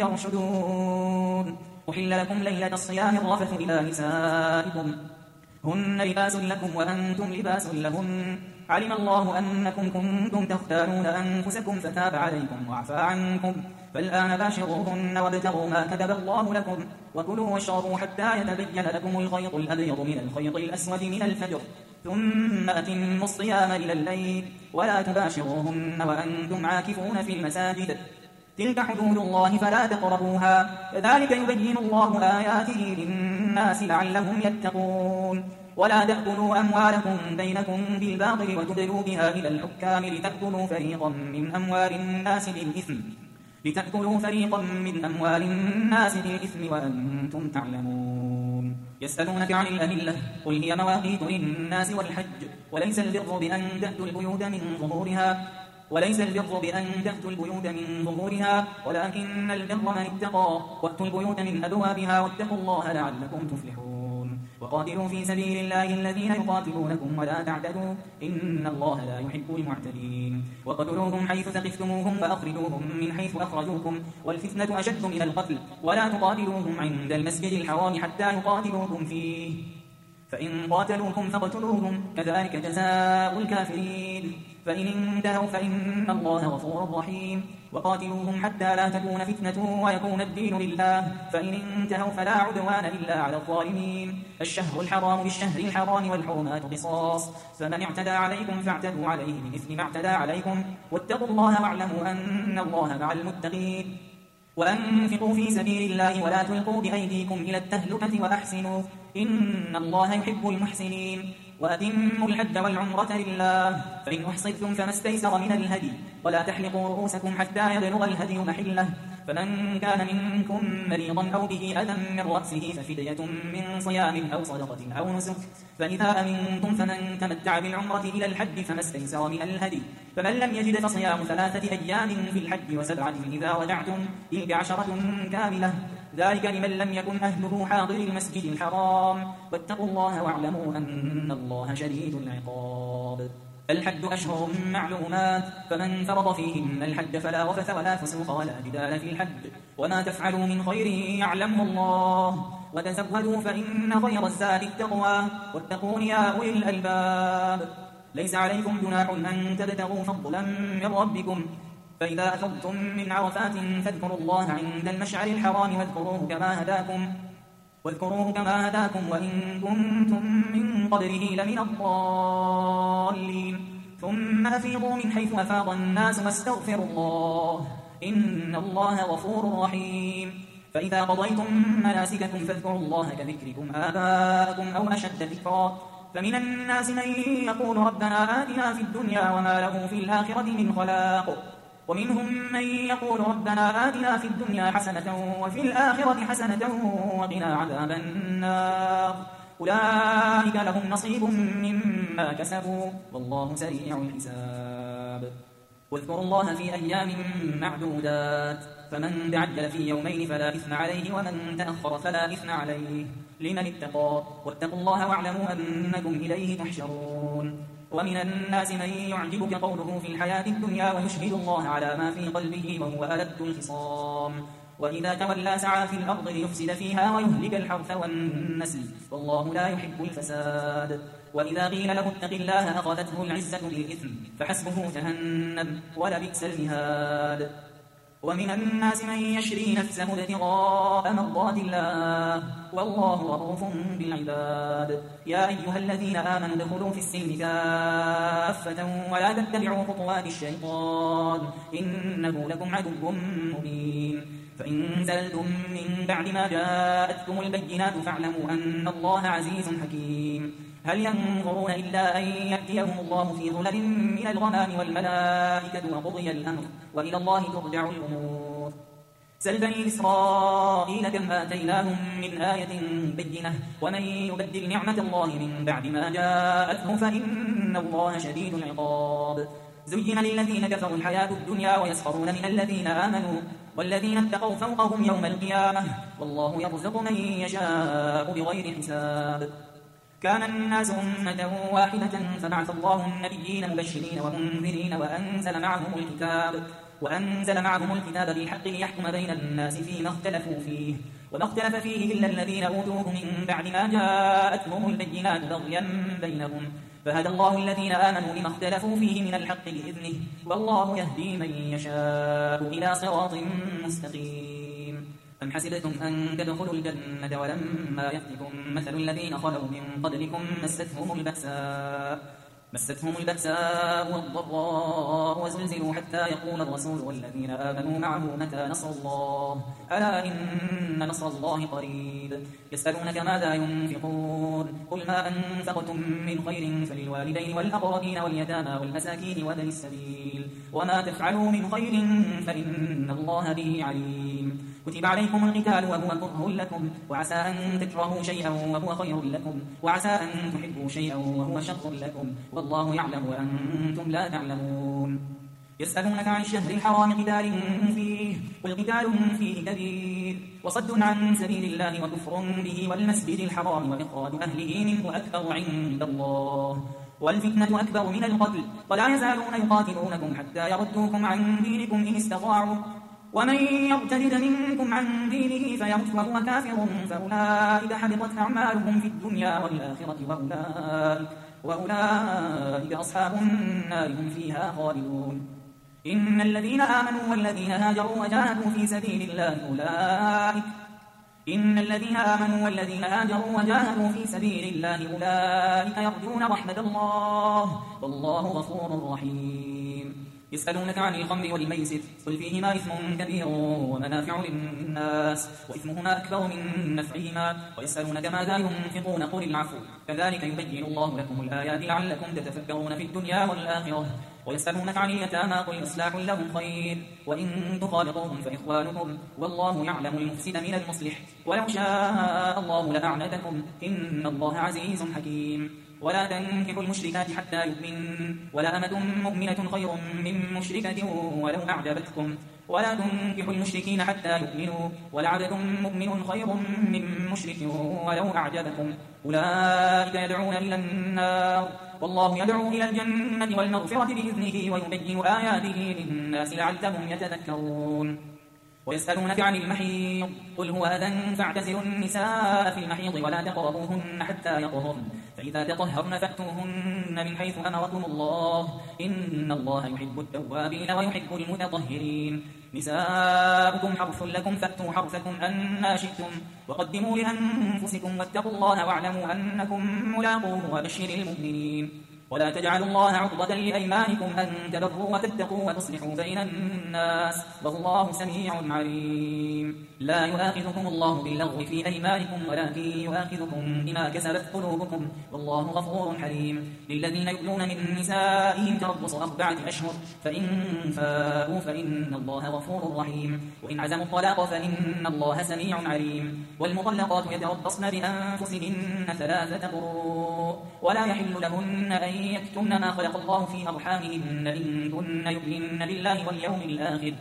يرشدون. أحل لكم ليلة الصيام الرفث إلى نسائكم هن لباس لكم وأنتم لباس لهن علم الله أنكم كنتم تختارون أنفسكم فتاب عليكم وعفى عنكم فالآن باشروهن وابتغوا ما كتب الله لكم وكلوا واشربوا حتى يتبين لكم الخيط الأبيض من الخيط الأسود من الفجر ثم أتموا الصيام إلى الليل ولا تباشروهن وأنتم عاكفون في المساجد تلك حدود الله فلا تقربوها كذلك يبين الله آياته للناس لعلهم يتقون. ولا تأكلوا أموالكم بينكم بالباطل وتدلوا بها إلى الحكام لتأكلوا فريقا من أموال الناس بالإثم لتأكلوا فريقا من أموال الناس بالإثم وأنتم تعلمون. يسألونك عن الأهلة قل هي مواقيت للناس والحج وليس البر بأن تأتوا البيوت من ظهورها وليس البر بأن تأتوا البيوت من ظهورها ولكن البر من اتقى وأتوا البيوت من أبوابها واتقوا الله لعلكم تفلحون. وقاتلوا في سبيل الله الذين يقاتلونكم ولا تعتدوا إن الله لا يحب المعتدين. وقتلوهم حيث ثقفتموهم وأخرجوهم من حيث أخرجوكم والفتنة أشد من القتل ولا تقاتلوهم عند المسجد الحرام حتى يقاتلوكم فيه فإن قاتلوكم فاقتلوهم كذلك جزاء الكافرين. فإن انتهوا فإن الله غفور رحيم. وقاتلوهم حتى لا تكون فتنة ويكون الدين لله فإن انتهوا فلا عدوان إلا على الظالمين. الشهر الحرام بالشهر الحرام والحرمات قصاص فمن اعتدى عليكم فاعتدوا عليه بمثل ما اعتدى عليكم واتقوا الله واعلموا أن الله مع المتقين. وأنفقوا في سبيل الله ولا تلقوا بأيديكم إلى التهلكة وأحسنوا إن الله يحب المحسنين. وأتموا الحج والعمرة لله فإن أحصرتم فما استيسر من الهدي ولا تحلقوا رؤوسكم حتى يبلغ الهدي محله فمن كان منكم مريضا أو به أذى من رأسه ففدية من صيام أو صدقة أو نسك فإذا أمنتم فمن تمتع بالعمرة إلى الحج فما استيسر من الهدي فمن لم يجد فصيام ثلاثة أيام في الحج وسبعة إذا رجعتم تلك عشرة كاملة ذلك لمن لم يكن أهله حاضر المسجد الحرام واتقوا الله واعلموا أن الله شديد العقاب. الحج أشهر معلومات فمن فرض فيهن الحج فلا رفث ولا فسوق ولا جدال في الحج وما تفعلوا من خير يعلمه الله وتزودوا فإن خير الزاد التقوى واتقون يا أولي الألباب. ليس عليكم جناح أن تبتغوا فضلا من ربكم فإذا أفضتم من عرفات فاذكروا الله عند المشعر الحرام واذكروه كما هداكم واذكروه كما هداكم وإن كنتم من قبله لمن الضالين ثم أفيضوا من حيث أفاض الناس واستغفروا الله إن الله غفور رحيم. فإذا قضيتم مناسككم فاذكروا الله كذكركم آباءكم أو أشد ذكرا فمن الناس من يقول ربنا آتنا في الدنيا وما له في الآخرة من خلاق ومنهم من يقول ربنا آتنا في الدنيا حسنة وفي الآخرة حسنة وقنا عذاب النار أولئك لهم نصيب مما كسبوا والله سريع الحساب. واذكروا الله في أيام معدودات فمن تعجل في يومين فلا إثم عليه ومن تأخر فلا إثم عليه لمن اتقى واتقوا الله واعلموا أنكم إليه تحشرون. ومن الناس من يعجبك قوله في الحياة الدنيا ويشهد الله على ما في قلبه وهو ألد الخصام وإذا تولى سعى في الأرض ليفسد فيها ويهلك الحرث والنسل والله لا يحب الفساد. وإذا قيل له اتق الله أخذته العزة بالإثم فحسبه جهنم ولبئس المهاد. ومن الناس من يشري نفسه ابتغاء مرضات الله والله رؤوف بالعباد. يا أيها الذين آمنوا ادخلوا في السلم كافة ولا تتبعوا خطوات الشيطان إنه لكم عدو مبين. فإن زلتم من بعد ما جاءتكم البينات فاعلموا أن الله عزيز حكيم. هل ينظرون إلا أن يأتيهم الله في ظلل من الغمام والملائكة وقضي الأمر وإلى الله ترجع الأمور. سل بني إسرائيل كم آتيناهم من آية بينة ومن يبدل نعمة الله من بعد ما جاءته فإن الله شديد العقاب. زين للذين كفروا الحياة الدنيا ويسخرون من الذين آمنوا والذين اتقوا فوقهم يوم القيامة والله يرزق من يشاء بغير حساب. كان الناس أمة واحدة فبعث الله النبيين مبشرين ومنذرين وأنزل معهم الكتاب وأنزل معهم الكتاب بالحق ليحكم بين الناس فيما اختلفوا فيه وما اختلف فيه إلا الذين أوتوه من بعد ما جاءتهم البينات بغيا بينهم فهدى الله الذين آمنوا لما اختلفوا فيه من الحق بإذنه والله يهدي من يشاء إلى صراط مستقيم. أم حسبتم أن تدخلوا الجنة ولما يأتكم مثل الذين خلوا من قبلكم مستهم البأساء مستهم البأساء والضراء وزلزلوا حتى يقول الرسول والذين آمنوا معه متى نصر الله ألا إن نصر الله قريب. يسألونك ماذا ينفقون قل ما أنفقتم من خير فللوالدين والأقربين واليتامى والمساكين وابن السبيل وما تفعلوا من خير فإن الله به عليم. كتب عليكم القتال وهو كره لكم وعسى أن تكرهوا شيئا وهو خير لكم وعسى أن تحبوا شيئا وهو شر لكم والله يعلم وأنتم لا تعلمون. يسألونك عن الشهر الحرام قتال فيه قل قتال فيه كبير وصد عن سبيل الله وكفر به والمسجد الحرام وإخراج أهله منه أكبر عند الله والفتنة أكبر من القتل ولا يزالون يقاتلونكم حتى يردوكم عن دينكم إن استطاعوا ومن يرتد منكم عن دينه فيمت وهو كافر فأولئك حبطت أعمالهم في الدنيا والآخرة وأولئك, وأولئك أصحاب النار هم فيها خالدون. إن الذين آمنوا والذين هاجروا وجاهدوا في سبيل الله أولئك إن الذين آمنوا والذين هاجروا وجاهدوا في سبيل الله أولئك يرجون رحمة الله والله غفور رحيم. يسألونك عن الخمر والميسر قل فيهما إثم كبير ومنافع للناس وإثمهما أكبر من نفعهما ويسألونك ماذا ينفقون قل العفو كذلك يبين الله لكم الآيات لعلكم تتفكرون في الدنيا والآخرة. ويسألونك عن اليتامى قل إصلاح لهم خير وإن تخالطوهم فإخوانكم والله يعلم المفسد من المصلح ولو شاء الله لأعنتكم إن الله عزيز حكيم. ولا تنكحوا المشركات حتى يؤمنوا ولا أمة مؤمنة خير من مشركة ولو أعجبتكم ولا تنكحوا المشركين حتى يؤمنوا ولعبد مؤمن خير من مشرك ولو أعجبكم أولئك يدعون إلى النار والله يدعو إلى الجنة والمغفرة بإذنه ويبين آياته للناس لعلهم يتذكرون. ويسألونك عن المحيض قل هو أذى فاعتزلوا النساء في المحيض ولا تقربوهن حتى يطهرن فإذا تطهرن فأتوهن من حيث أمركم الله إن الله يحب التوابين ويحب المتطهرين. نساؤكم حرث لكم فأتوا حرثكم أنى شئتم وقدموا لأنفسكم واتقوا الله واعلموا أنكم ملاقوه وبشر المؤمنين. ولا تجعلوا الله عرضة لأيمانكم أن تبروا وتتقوا وتصلحوا بين الناس والله سميع عليم. لا يؤاخذكم الله باللغو في أيمانكم ولكن يؤاخذكم بما كسبت قلوبكم والله غفور حليم. للذين يؤلون من نسائهم تربص أربعة أشهر فإن فاءوا فإن الله غفور رحيم. وإن عزموا الطلاق فإن الله سميع عليم. والمطلقات يتربصن بأنفسهن ثلاثة قروء ولا يحل لهن أن يكتمن ما خلق الله في أرحامهن إن كن يؤمن بالله واليوم الآخر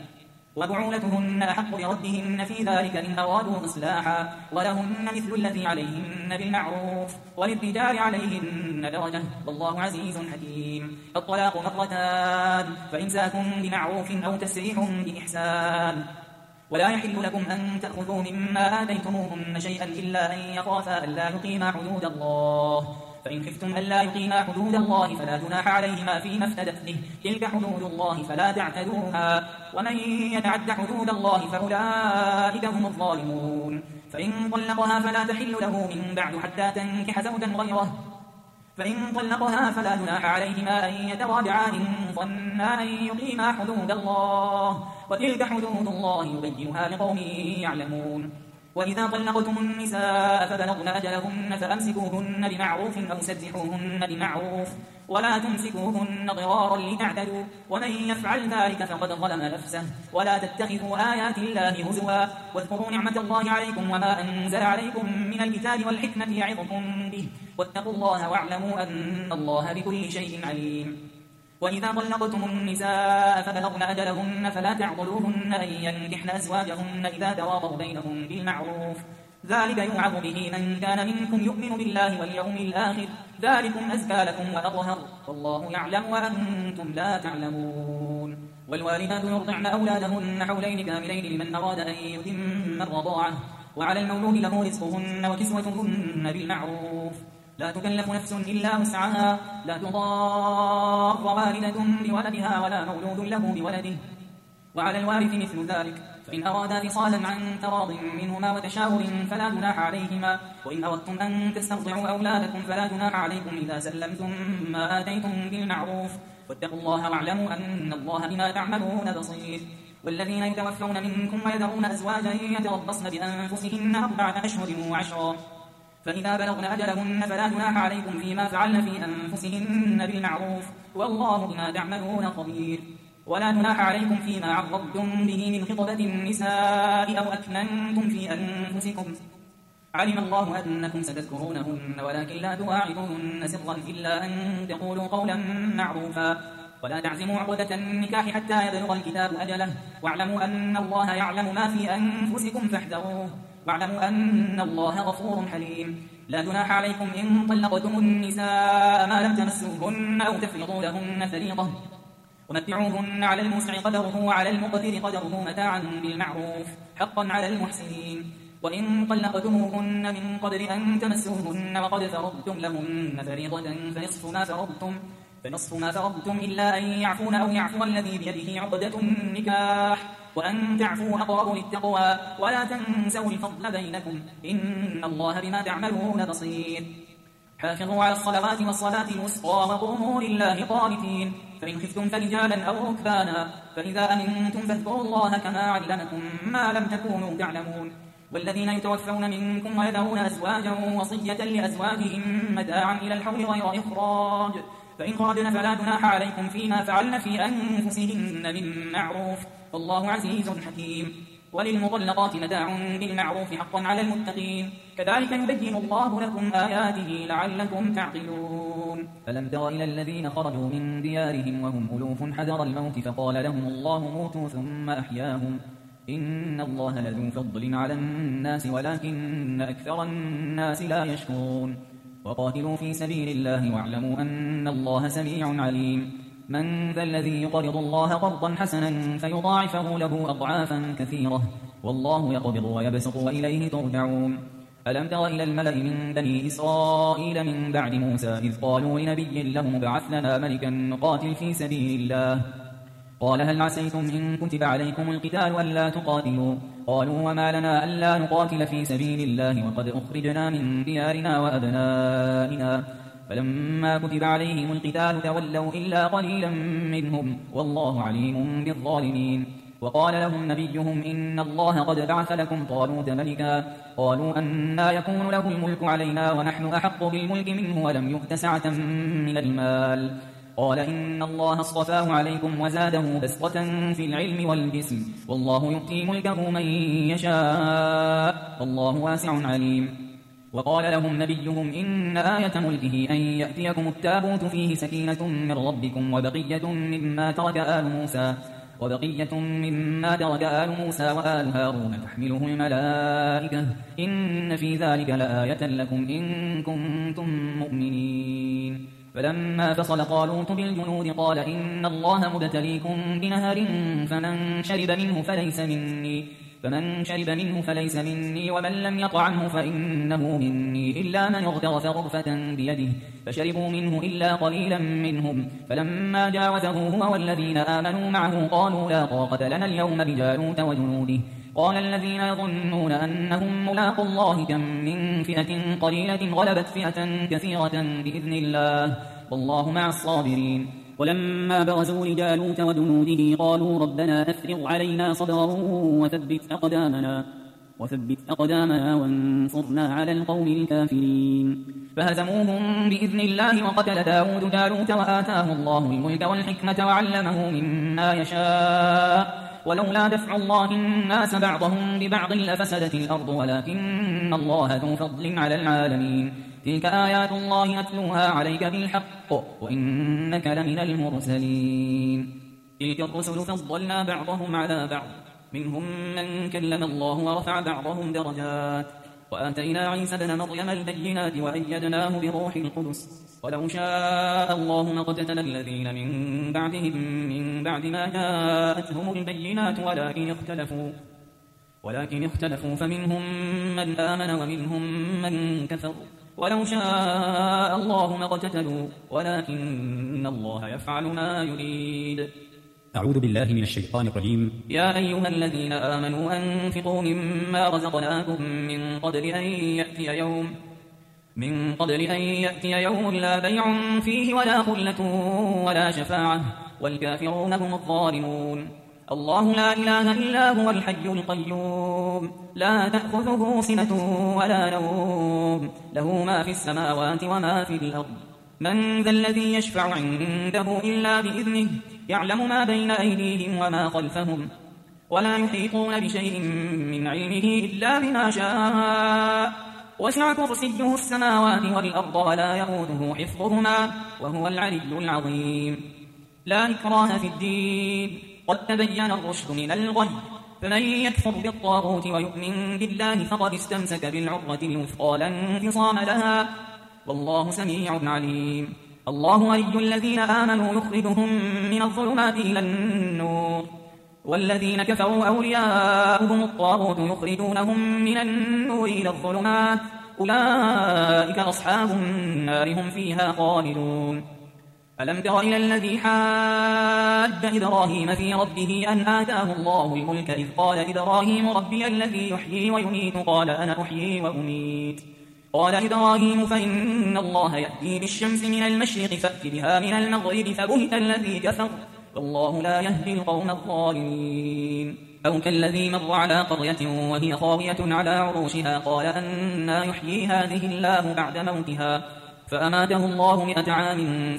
وبعولتهن أحق بردهن في ذلك إن أرادوا إصلاحا ولهن مثل الذي عليهن بالمعروف وللرجال عليهن درجة والله عزيز حكيم. الطلاق مرتان فإمساك بمعروف أو تسريح بإحسان. ولا يحل لكم أن تأخذوا مما آتيتموهن شيئا إلا أن يخافا ألا يقيما حدود الله فإن خفتم ألا يقيما حدود الله فلا جناح عليهما فيما افتدت به تلك حدود الله فلا تعتدوها ومن يتعد حدود الله فأولئك هم الظالمون. فإن طلقها فلا تحل له من بعد حتى تنكح زوجا غيره فإن طلقها فلا جناح عليهما أن يتراجعا إن ظنا أن يقيما حدود الله وتلك حدود الله يبينها لقوم يعلمون. وإذا طلقتم النساء فبلغن أجلهن فأمسكوهن بمعروف أو سرحوهن بمعروف ولا تمسكوهن ضرارا لتعتدوا ومن يفعل ذلك فقد ظلم نفسه. ولا تتخذوا آيات الله هزوا واذكروا نعمة الله عليكم وما أنزل عليكم من الكتاب والحكمة يعظكم به واتقوا الله واعلموا أن الله بكل شيء عليم. وإذا طلقتم النساء فبلغن أجلهن فلا تعضلوهن أن ينكحن أزواجهن إذا تراضوا بينهم بالمعروف ذلك يوعظ به من كان منكم يؤمن بالله واليوم الآخر ذلكم أزكى لكم وأطهر والله يعلم وأنتم لا تعلمون. والوالدات يرضعن أولادهن حولين كاملين لمن أراد أن يتم الرضاعة وعلى المولود له رزقهن وكسوتهن بالمعروف لا تكلف نفس إلا وسعها لا تضار والدة بولدها ولا مولود له بولده وعلى الوارث مثل ذلك فإن أرادا فصالا عن تراض منهما وتشاور فلا جناح عليهما. وإن أردتم أن تسترضعوا أولادكم فلا جناح عليكم إذا سلمتم ما آتيتم بالمعروف واتقوا الله واعلموا أن الله بما تعملون بصير. والذين يتوفون منكم ويذرون أزواجا يتربصن بأنفسهن أربعة أشهر وعشرا فإذا بلغن أجلهن فلا جناح عليكم فيما فعلن في أنفسهن بالمعروف والله بما تعملون خبير. ولا جناح عليكم فيما عرضتم به من خطبة النساء أو أكننتم في أنفسكم علم الله أنكم ستذكرونهن ولكن لا تواعدوهن سرا إلا أن تقولوا قولا معروفا ولا تعزموا عقدة النكاح حتى يبلغ الكتاب أجله واعلموا أن الله يعلم ما في أنفسكم فاحذروه واعلموا أن الله غفور حليم. لا جناح عليكم إن طلقتم النساء ما لم تمسوهن أو تفرضوا لهن فريضة ومتعوهن على المسع قدره وعلى المقتر قدره متاعا بالمعروف حقا على المحسنين. وإن طلقتموهن من قبل أن تمسوهن وقد فرضتم لهن فريضة فنصف ما فرضتم فنصف ما فرضتم إلا أن يعفون أو يعفو الذي بيده عقدة النكاح وأن تعفوا أقرب للتقوى ولا تنسوا الفضل بينكم إن الله بما تعملون بصير. حافظوا على الصلوات والصلاة الوسطى وقوموا لله قانتين فإن خفتم فرجالا أو ركبانا فإذا أمنتم فاذكروا الله كما علمكم ما لم تكونوا تعلمون. والذين يتوفون منكم ويذرون أزواجا وصية لأزواجهم متاعا إلى الحول غير إخراج فإن خرجن فلا جناح عليكم فيما فعلن في أنفسهن من معروف والله عزيز حكيم. وللمطلقات متاع بالمعروف حقا على المتقين كذلك يبين الله لكم آياته لعلكم تعقلون. ألم تر إلى الذين خرجوا من ديارهم وهم ألوف حذر الموت فقال لهم الله موتوا ثم أحياهم إن الله لذو فضل على الناس ولكن أكثر الناس لا يشكرون. وقاتلوا في سبيل الله واعلموا أن الله سميع عليم. من ذا الذي يقرض الله قرضا حسنا فيضاعفه له أضعافا كثيرة والله يقبض ويبسط وإليه ترجعون. ألم تر إلى الملأ من بني إسرائيل من بعد موسى إذ قالوا لنبي له ابعث لنا ملكا نقاتل في سبيل الله قال هل عسيتم إن كتب عليكم القتال ألا تقاتلوا قالوا وما لنا ألا نقاتل في سبيل الله وقد أخرجنا من ديارنا وأبنائنا فلما كتب عليهم القتال تولوا إلا قليلا منهم والله عليم بالظالمين. وقال لهم نبيهم إن الله قد بعث لكم طالوت ملكا قالوا أنى يكون له الملك علينا ونحن أحق بالملك منه ولم يؤت سعة من المال قال إن الله اصطفاه عليكم وزاده بسطة في العلم والجسم والله يؤتي ملكه من يشاء والله واسع عليم. وقال لهم نبيهم إن آية ملكه أن يأتيكم التابوت فيه سكينة من ربكم وبقية مما ترك آل موسى وبقية مما ترك آل موسى وآل هارون تحمله الملائكة إن في ذلك لآية لكم إن كنتم مؤمنين. فلما فصل طالوت بالجنود قال إن الله مبتليكم بنهر فمن شرب منه فليس مني فمن شرب منه فليس مني ومن لم يطعمه فإنه مني إلا من اغترف غرفة بيده فشربوا منه إلا قليلا منهم. فلما جاوزه هو والذين آمنوا معه قالوا لا طاقة لنا اليوم بجالوت وجنوده قال الذين يظنون أنهم ملاقوا الله كم من فئة قليلة غلبت فئة كثيرة بإذن الله والله مع الصابرين. ولما برزوا لجالوت وجنوده قالوا ربنا أفرغ علينا صبرا وثبت أقدامنا وثبت أقدامنا وانصرنا على القوم الكافرين. فهزموهم بإذن الله وقتل داود جالوت وآتاه الله الملك والحكمة وعلمه مما يشاء ولولا دفع الله الناس بعضهم ببعض لفسدت الأرض ولكن الله ذو فضل على العالمين. تلك آيات الله نتلوها عليك بالحق وإنك لمن المرسلين. تلك الرسل فضلنا بعضهم على بعض منهم من كلم الله ورفع بعضهم درجات وآتينا عيسى ابن مريم البينات وأيدناه بروح القدس ولو شاء الله ما اقتتل الذين من بعدهم من بعد ما جاءتهم البينات ولكن اختلفوا ولكن اختلفوا فمنهم من آمن ومنهم من كفر ولو شاء الله ما اقتتلوا ولكن الله يفعل ما يريد. أعوذ بالله من الشيطان الرجيم. يا أيها الذين آمنوا أنفقوا مما رزقناكم من قبل أن يأتي يوم من قبل أن يأتي يوم لا بيع فيه ولا خلة ولا شفاعة والكافرون هم الظالمون. الله لا إله إلا هو الحي القيوم لا تأخذه سنة ولا نوم له ما في السماوات وما في الأرض من ذا الذي يشفع عنده إلا بإذنه يعلم ما بين أيديهم وما خلفهم ولا يحيطون بشيء من علمه إلا بما شاء وسع كرسيه السماوات والأرض ولا يئوده حفظهما وهو العلي العظيم. لا إكراه في الدين قد تبين الرشد من الغي فمن يكفر بالطاغوت ويؤمن بالله فقد استمسك بالعروة الوثقى لا انفصام لها والله سميع عليم. الله ولي الذين آمنوا يخرجهم من الظلمات إلى النور والذين كفروا أولياؤهم الطاغوت يخرجونهم من النور إلى الظلمات أولئك أصحاب النار هم فيها خالدون. ألم تر إلى الذي حاج إبراهيم في ربه أن آتاه الله الملك إذ قال إبراهيم ربي الذي يحيي ويميت قال أنا أحيي وأميت قال إبراهيم فإن الله يأتي بالشمس من المشرق فأت بها من المغرب فبهت الذي كفر والله لا يهدي القوم الظالمين. أو كالذي مر على قرية وهي خاوية على عروشها قال أنى يحيي هذه الله بعد موتها فأماته الله مئة عام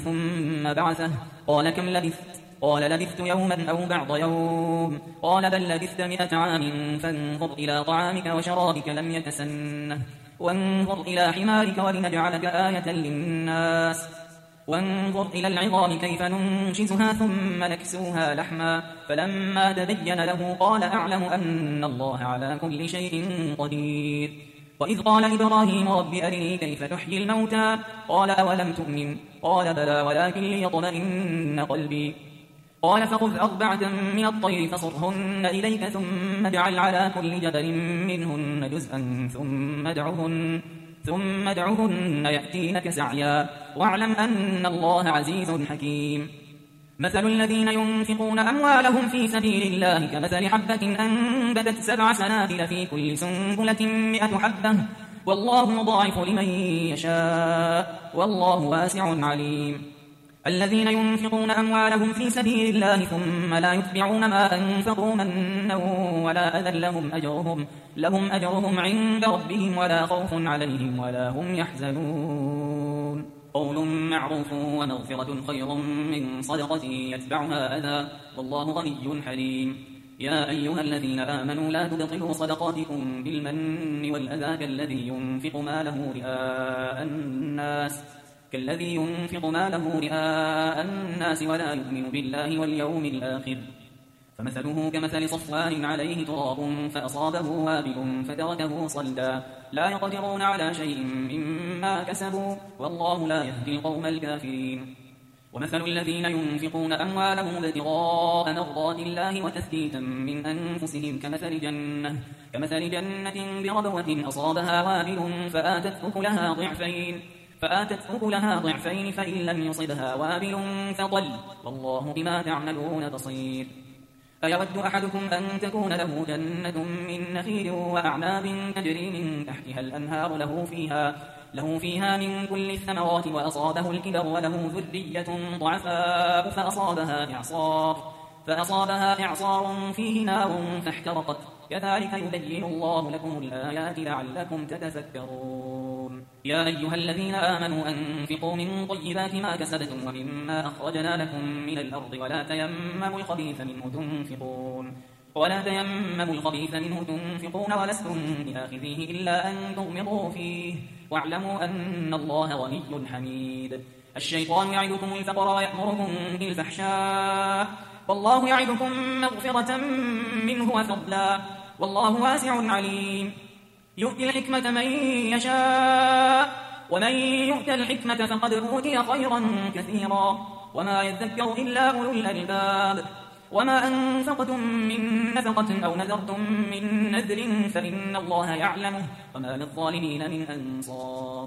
ثم بعثه قال كم لبثت قال لبثت يوما أو بعض يوم قال بل لبثت مئة عام فانظر إلى طعامك وشرابك لم يتسنه وانظر إلى حمارك ولنجعلك آية للناس وانظر إلى العظام كيف ننشزها ثم نكسوها لحما فلما تبين له قال أعلم أن الله على كل شيء قدير. وإذ قال إبراهيم رب أرني كيف تحيي الموتى قال أولم تؤمن قال بلى ولكن ليطمئن قلبي قال فخذ أربعة من الطير فصرهن إليك ثم اجعل على كل جبل منهن جزءا ثم ادعهن ثم ادعهن يأتينك سعيا واعلم أن الله عزيز حكيم. مثل الذين ينفقون أموالهم في سبيل الله كمثل حبة أنبتت سبع سنابل في كل سنبلة مئة حبة والله يضاعف لمن يشاء والله واسع عليم. الذين ينفقون أموالهم في سبيل الله ثم لا يتبعون ما أنفقوا منا ولا أذى لهم أجرهم, لهم أجرهم عند ربهم ولا خوف عليهم ولا هم يحزنون. قول معروف ومغفرة خير من صدقة يتبعها أذى والله غني حليم. يا أيها الذين آمنوا لا تبطلوا صدقاتكم بالمن والأذى كالذي ينفق ماله رئاء الناس كالذي ينفق ماله رئاء الناس ولا يؤمن بالله واليوم الآخر فمثله كمثل صفوان عليه تراب فأصابه وابل فتركه صلدا لا يقدرون على شيء مما كسبوا والله لا يهدي القوم الكافرين. ومثل الذين ينفقون أموالهم ابتغاء مرضات الله وتثبيتا من أنفسهم كمثل جنة, كمثل جنة بربوة أصابها وابل فآتت أكلها ضعفين فآتت أكلها ضعفين فإن لم يصبها وابل فطل والله بما تعملون بصير. أيود أحدكم أن تكون له جنة من نخيل وأعناب تجري من تحتها الأنهار له فيها, له فيها من كل الثمرات وأصابه الكبر وله ذرية ضعفاء فأصابها إعصار, فأصابها إعصار فيه نار فاحترقت كذلك يبين الله لكم الآيات لعلكم تتفكرون. يا أيها الذين آمنوا أنفقوا من طيبات ما كسبتم ومما أخرجنا لكم من الأرض ولا تيمموا الخبيث منه تنفقون ولا تيمموا الخبيث منه تنفقون ولستم بآخذيه إلا أن تغمضوا فيه واعلموا أن الله غني حميد. الشيطان يعدكم الفقر ويأمركم بالفحشاء والله يعدكم مغفرة منه وفضلا والله واسع عليم. يؤتي الحكمة من يشاء ومن يؤت الحكمة فقد أوتي خيرا كثيرا وما يذكر إلا أولو الألباب. وما أنفقتم من نفقة أو نذرتم من نذر فإن الله يعلمه وما للظالمين من أنصار.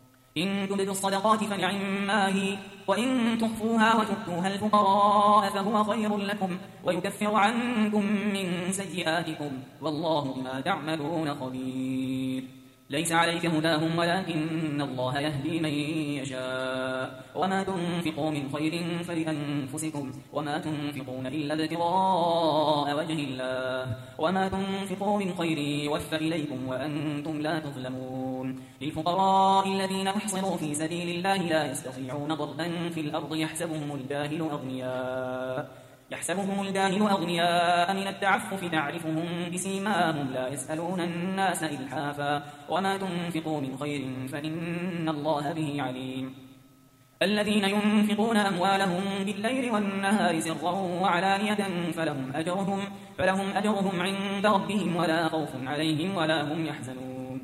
إن تبدوا الصدقات فنعما هي وإن تخفوها وتؤتوها الفقراء فهو خير لكم ويكفر عنكم من سيئاتكم والله بما تعملون خبير. ليس عليك هداهم ولكن الله يهدي من يشاء وما تنفقوا من خير فلأنفسكم وما تنفقون إلا ابتغاء وجه الله وما تنفقوا من خير يوفى إليكم وأنتم لا تظلمون. للفقراء الذين أحصروا في سبيل الله لا يستطيعون ضربا في الأرض يحسبهم الجاهل أغنياء يحسبهم الجاهل أغنياء من التعفف تعرفهم بسيماهم لا يسألون الناس إلحافا وما تنفقوا من خير فإن الله به عليم. الذين ينفقون أموالهم بالليل والنهار سرا وعلانية فلهم أجرهم, فلهم أجرهم عند ربهم ولا خوف عليهم ولا هم يحزنون.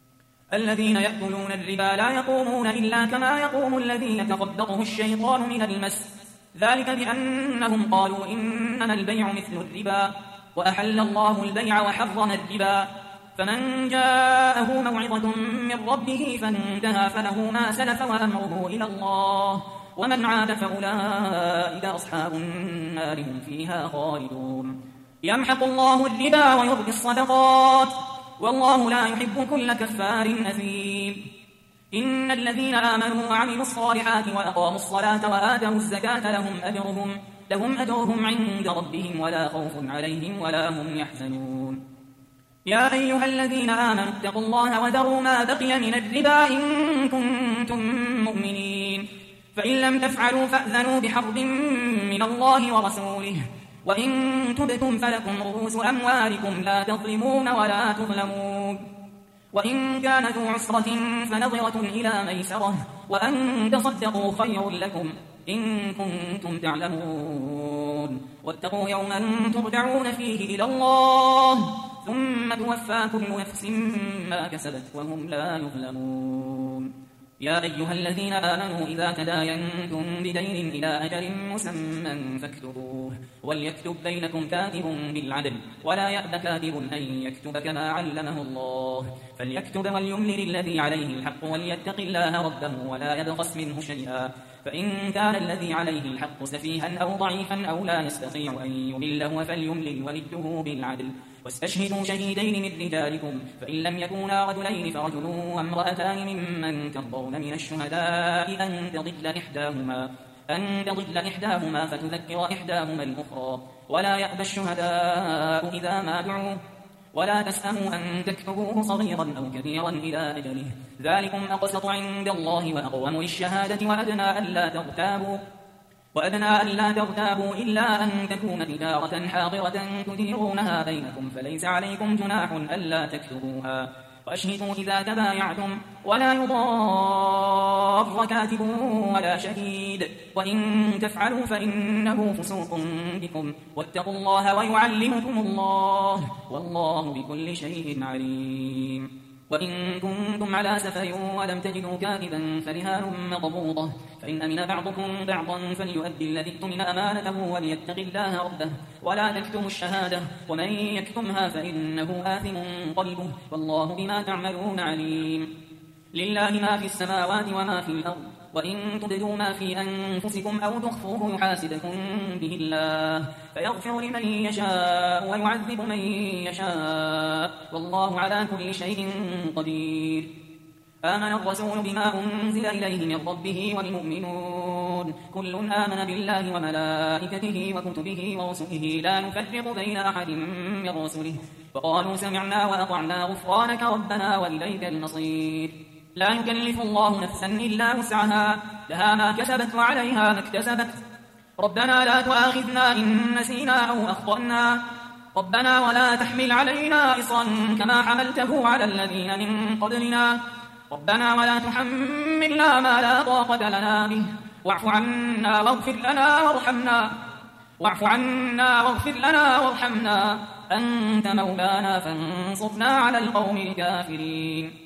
الذين يأكلون الربا لا يقومون إلا كما يقوم الذي يتخبطه الشيطان من المس ذلك بأنهم قالوا إنما البيع مثل الربا وأحل الله البيع وحرم الربا فمن جاءه موعظة من ربه فانتهى فله ما سلف وأمره إلى الله ومن عاد فأولئك أصحاب النار هم فيها خالدون. يمحق الله الربا ويربي الصدقات والله لا يحب كل كفار أثيم. إن الذين آمنوا وعملوا الصالحات وأقاموا الصلاة وآتوا الزكاة لهم أجرهم, لهم أجرهم عند ربهم ولا خوف عليهم ولا هم يحزنون. يا أيها الذين آمنوا اتقوا الله وذروا ما بقي من الربا إن كنتم مؤمنين فإن لم تفعلوا فأذنوا بحرب من الله ورسوله وإن تبتم فلكم رؤوس أموالكم لا تظلمون ولا تظلمون. وإن كان ذو عسرة فنظرة إلى ميسرة وأن تصدقوا خير لكم إن كنتم تعلمون واتقوا يوما ترجعون فيه إلى الله ثم توفى كل نفس ما كسبت وهم لا يظلمون. يا أيها الذين آمنوا إذا تداينتم بدين إلى أجل مسمى فاكتبوه وليكتب بينكم كاتب بالعدل ولا يأب كاتب أن يكتب كما علمه الله فليكتب وليملل الذي عليه الحق وليتق الله ربه ولا يبخس منه شيئا فإن كان الذي عليه الحق سفيها أو ضعيفا أو لا يستطيع أن يمله فليملل وليه بالعدل واستشهدوا شهيدين من رجالكم فإن لم يكونا رجلين فرجل وامرأتان ممن ترضون من الشهداء أن تضل إحداهما أن تضل إحداهما فتذكر إحداهما الأخرى ولا يأبى الشهداء إذا ما دعوا ولا تسأموا أن تكتبوه صغيرا أو كبيرا إلى أجله ذلكم أقسط عند الله وأقوم للشهادة وأدنى ألا ترتابوا وأدنى ألا ترتابوا إلا أن تكون تجارة حاضرة تديرونها بينكم فليس عليكم جناح ألا تكتبوها وأشهدوا إذا تبايعتم ولا يضار كاتب ولا شهيد وإن تفعلوا فإنه فسوق بكم واتقوا الله ويعلمكم الله والله بكل شيء عليم وإن كنتم على سفر ولم تجدوا كاتبا فرهان مقبوضة فإن أمن بعضكم بعضا فليؤدي الذي اؤتمن أمانته وليتق الله ربه ولا تكتموا الشهادة ومن يكتمها فإنه آثم قلبه والله بما تعملون عليم لله ما في السماوات وما في الأرض وإن تبدوا ما في أنفسكم أو تخفوه يحاسبكم به الله فيغفر لمن يشاء ويعذب من يشاء والله على كل شيء قدير آمن الرسول بما أنزل إليه من ربه والمؤمنون كل آمن بالله وملائكته وكتبه ورسله لا نفرق بين أحد من رسله وقالوا سمعنا وأطعنا غفرانك ربنا وإليك المصير لا يكلف الله نفسا إلا وسعها لها ما كسبت وعليها ما اكتسبت ربنا لا تؤاخذنا إن نسينا أو أخطأنا ربنا ولا تحمل علينا إصرا كما حملته على الذين من قبلنا ربنا ولا تحملنا ما لا طاقة لنا به واعف عنا واغفر لنا وارحمنا واعف عنا واغفر لنا وارحمنا أنت مولانا فانصرنا على القوم الكافرين